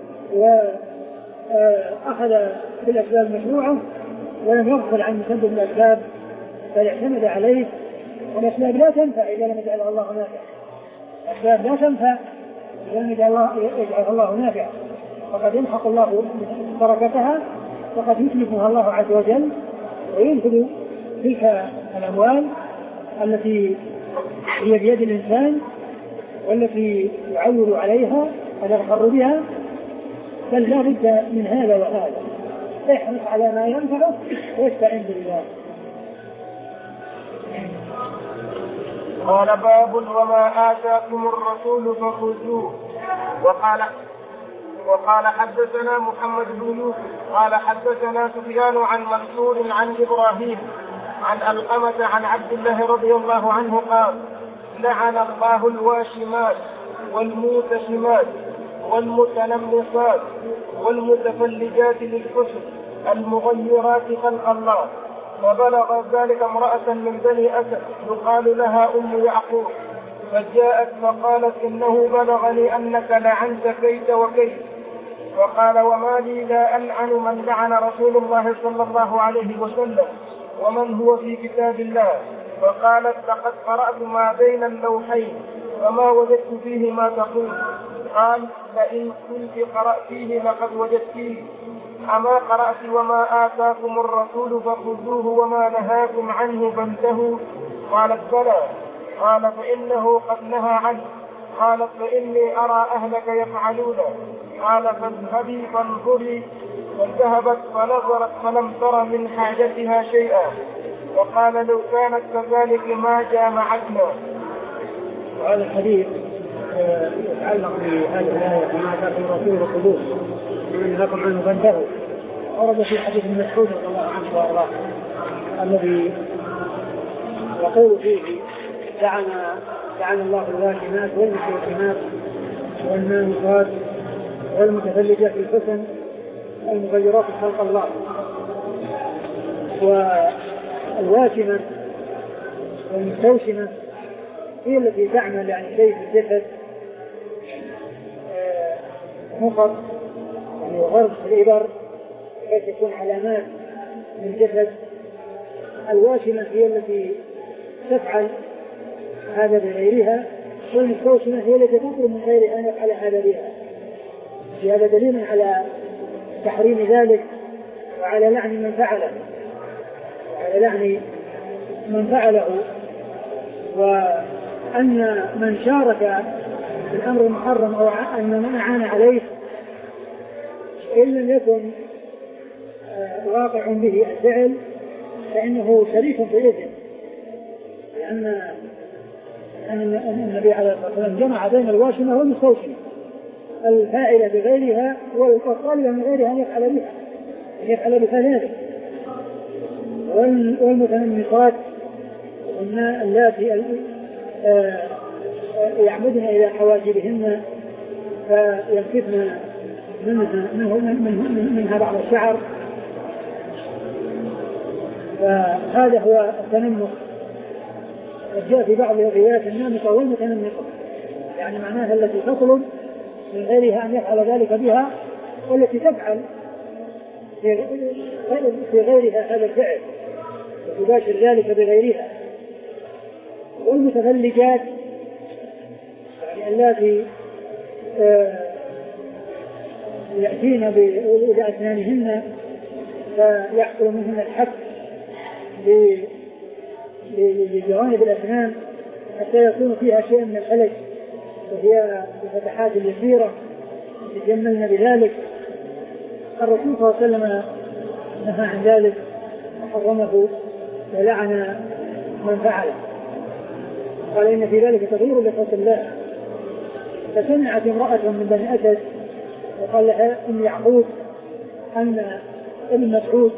وأخذ بالأسباب المشروعة ولم يغفل عن مسبب الأسباب بل اعتمد عليه. والأسباب لا تنفع إذا لم يجعل الله نافع، الأسباب لا تنفع إذا لم يجعل الله نافع، فقد يمحق الله بركتها وقد يتلفها الله عز وجل وينفذ تلك الأموال التي هي بيد الإنسان والتي يعول عليها ويغفر بها. بل لا بد من هذا وهذا، احرص على ما ينفعك واستعن بالله. قال باب وما آتاكم الرسول فخذوه. وقال وقال حدثنا محمد بن يوسف قال حدثنا سفيان عن منصور عن إبراهيم عن القمة عن عبد الله رضي الله عنه قال لعن الله الواشمات والموتشمات والمتنمصات والمتفلجات للحسن المغيرات خلق الله. فبلغ ذلك امرأة من بني أسد يقال لها أم يعقوب، فجاءت فقالت إنه بلغني أنك لعنت كيت وكيت. فقال وما لي لا ألعن من لعن رسول الله صلى الله عليه وسلم ومن هو في كتاب الله. فقالت لقد قرأت ما بين اللوحين فما وجدت فيه ما تقول. قال فإن كنت قرأتيه لقد وجدتيه، أما قرأت وما آتاكم الرسول فخذوه وما نهاكم عنه فانتهوا؟ قالت بلى. قال فإنه قد نهى عنه. قالت فإني أرى أهلك يفعلون. قال فاذهبي فانظري. فذهبت فنظرت فلم تر من حاجتها شيئا، وقال لو كانت كذلك ما جامعتنا. وهذا الحديث يتعلق بهذه الآية وما آتاكم الرسول فخذوه وما نهاكم عنه فانتهوا. ورد في حديث ابن مسعود رضي الله عنه وارضاه الذي يقول فيه لعن لعن الله الواشمات والمستوشمات والنامصات والمتفلجات في الحسن والمغيرات خلق الله. والواشمة والمستوشمة هي التي تعمل يعني شيء في الجسد نقط يعني غرب الإبر بحيث يكون علامات من الجسد. الواشمة هي التي تفعل هذا بغيرها، والمستوشمة هي التي تطلب من غيرها أن يفعل هذا بها. هذا دليل على تحريم ذلك وعلى لعن من فعله وعلى لعن من فعله، وأن من شارك في الأمر المحرم أو أن من أعان عليه إن لم يكن واقع به الفعل فإنه شريك في الإثم، لأن النبي عليه الصلاة والسلام جمع بين الواشمة والمستوشمة، الفاعلة بغيرها والطالبة من غيرها أن يفعل بها أن يفعل بها ذلك، والمتنمصات اللاتي يعمدن إلى حواجبهن فينكفن منها, منها, منها بعض الشعر، فهذا هو التنمص. جاء في بعض الروايات النامصة والمتنمصة، يعني معناها التي تطلب من غيرها أن يفعل ذلك بها، والتي تفعل في غيرها هذا الفعل وتباشر ذلك بغيرها، والمتفلجات يعني التي يأتين بأسنانهن فيحصل منهن الحك بجوانب الأسنان حتى يكون فيها شيء من الفلج، وهي الفتحات اليسيرة يتجملن بذلك. الرسول صلى الله عليه وسلم نهى عن ذلك وحرمه ولعن من فعله، قال إن في ذلك تغيير لخلق الله. فسمعت امرأة من بني أسد وقال لها إن يعقوب أن ابن مسعود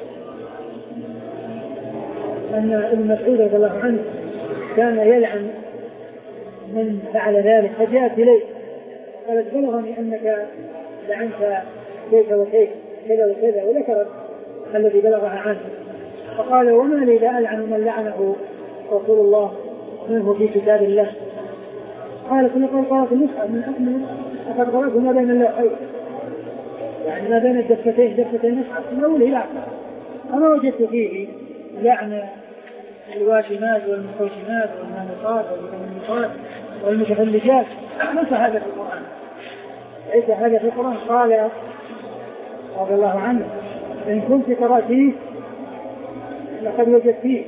أن ابن مسعود رضي الله عنه كان يلعن من فعل ذلك، فجاءت إليه قالت بلغني أنك لعنت كيف وكيف كذا وكذا، وذكرت الذي بلغها عنه، فقال وما لي لا ألعن من لعنه رسول الله منه في كتاب الله. قالت لقد قرأت المصحف من أكمل لقد قرأت ما بين اللوحين، يعني ما بين الدفتين دفتين المصحف من أوله إلى آخره، أنا وجدت فيه لعن الواشمات والمستوشمات والنامصات والمتنمصات والمتفلجات، ليس هذا في القرآن، ليس هذا في القرآن. قال رضي الله عنه إن كنت قرأتيه لقد وجدتيه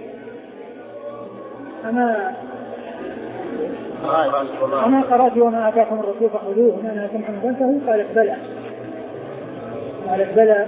أنا أنا قرأت وما آتاكم الرسول فخذوه وما نهاكم عنه فانتهوا. قالت بلى قالت بلى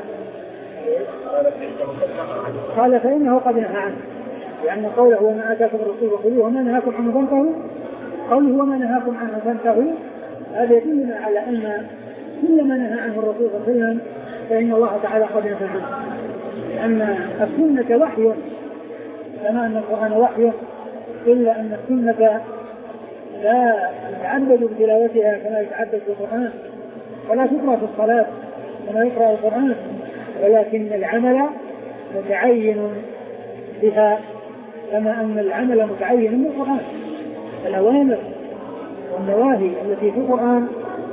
قال فإنه قد نهى عنه، لأن قوله وما آتاكم الرسول فخذوه وما نهاكم عنه فانتهوا، قوله وما نهاكم عنه فانتهوا، هذا يدلنا على أن كل ما نهى عنه الرسول صلى الله عليه وسلم فإن الله تعالى قد نهى عنه، لأن السنة وحي كما أن القرآن وحي، إلا أن السنة لا يتعبد بتلاوتها كما يتعبد بالقرآن، ولا تقرأ في الصلاة كما يقرأ القرآن، ولكن العمل متعين بها كما أن العمل متعين بالقرآن. الأوامر والنواهي التي في القرآن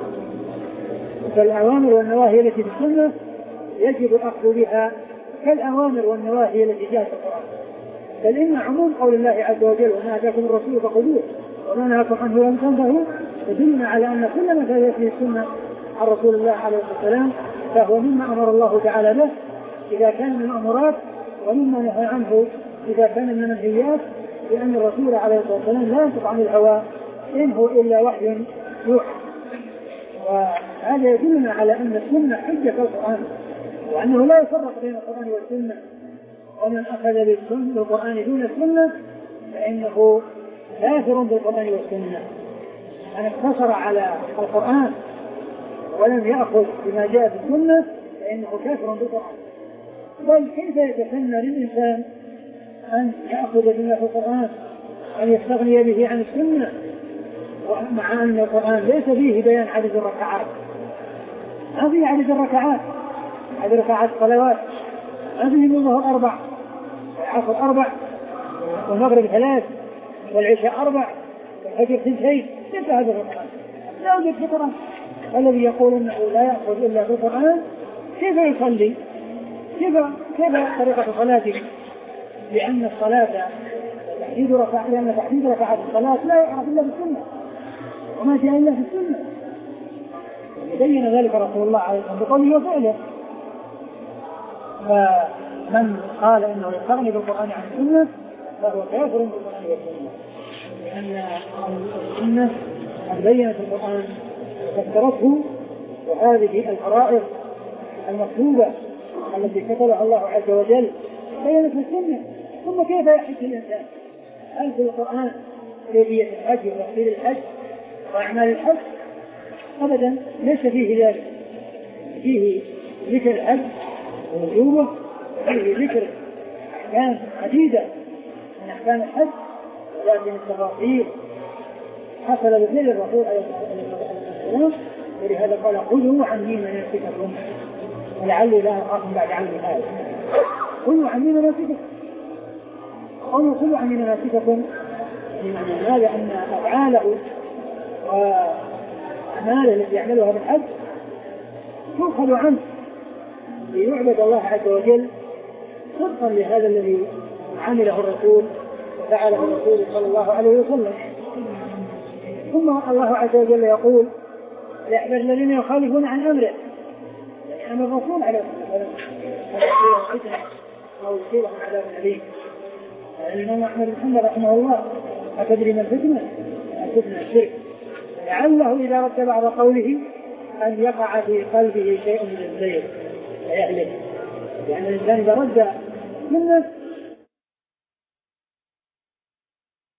فالأوامر والنواهي التي في السنة يجب الأخذ بها كالأوامر والنواهي التي جاءت في القرآن، بل إن عموم قول الله عز وجل وما آتاكم الرسول فخذوه وما نهاكم عنه لم تنتهوا يدلنا على أن كل ما جاء في السنة عن رسول الله عليه الصلاة والسلام فهو مما أمر الله تعالى به إذا كان من الأمرات، ومما نهى عنه إذا كان من المنهيات، لأن الرسول عليه الصلاة والسلام لا ينطق عن الهوى إن هو إلا وحي يوحى. وهذا يدلنا على أن السنة حجة القرآن، وأنه لا يفرق بين القرآن والسنة، ومن أخذ بالقرآن دون السنة فإنه كافر بالقرآن والسنة. من اقتصر على القرآن ولم يأخذ بما جاء في السنة فإنه كافر بالقرآن. بل كيف يتسنى للإنسان أن يأخذ بما في القرآن أن يستغني به عن السنة، مع أن القرآن ليس فيه بيان عدد الركعات، ما فيه عدد الركعات، عدد ركعات الصلوات ما فيه من الظهر أربع والعصر أربع والمغرب ثلاث والعشاء أربع والفجر اثنتين، ليس هذا القرآن، لا يوجد في القرآن. الذي يقول أنه لا يأخذ إلا في القرآن كيف يصلي؟ كيف كيف طريقة صلاته؟ لأن الصلاة تحديد ركعات، لأن تحديد ركعات الصلاة لا يعرف إلا بالسنة، وما جاء إلا في السنة. بين ذلك رسول الله عليه الصلاة والسلام بقوله وفعله، فمن قال انه يستغني بالقرآن عن السنة فهو كافر بالقرآن والسنة، لأن السنة قد بينت القرآن وفسرته، وهذه الفرائض المطلوبة التي كتبها الله عز وجل بينت السنة. ثم كيف يحج الإنسان؟ هل في القرآن كيفية الحج وتفصيل الحج وأعمال الحج؟ أبدا، ليس فيه ذلك. فيه ذكر الحج ووجوبه، فيه ذكر أحكام عديدة من أحكام الحج، ولكن التفاصيل حصل بفعل الرسول عليه الصلاة والسلام، ولهذا قال خذوا عني مناسككم ولعلي لا أخاكم بعد عمي هذا. خذوا عني مناسككم، قالوا خذوا عني مناسككم بمعنى هذا أن أفعاله وأعماله التي يعملها بالحج تؤخذ عنه ليعبد الله عز وجل صدقا لهذا الذي عمله الرسول وفعله الرسول صلى الله عليه وسلم. ثم الله عز وجل يقول ليحذر الذين يخالفون عن أمره، يعني أمر الرسول عليه الصلاة والسلام أو يصيبهم عذاب أليم. الإمام أحمد بن حنبل رحمه الله أتدري ما الفتنة؟ الفتنة الشرك، لعله إذا رد بعض قوله أن يقع في قلبه شيء من الزيغ فيهلك، يعني الإنسان إذا رد سنة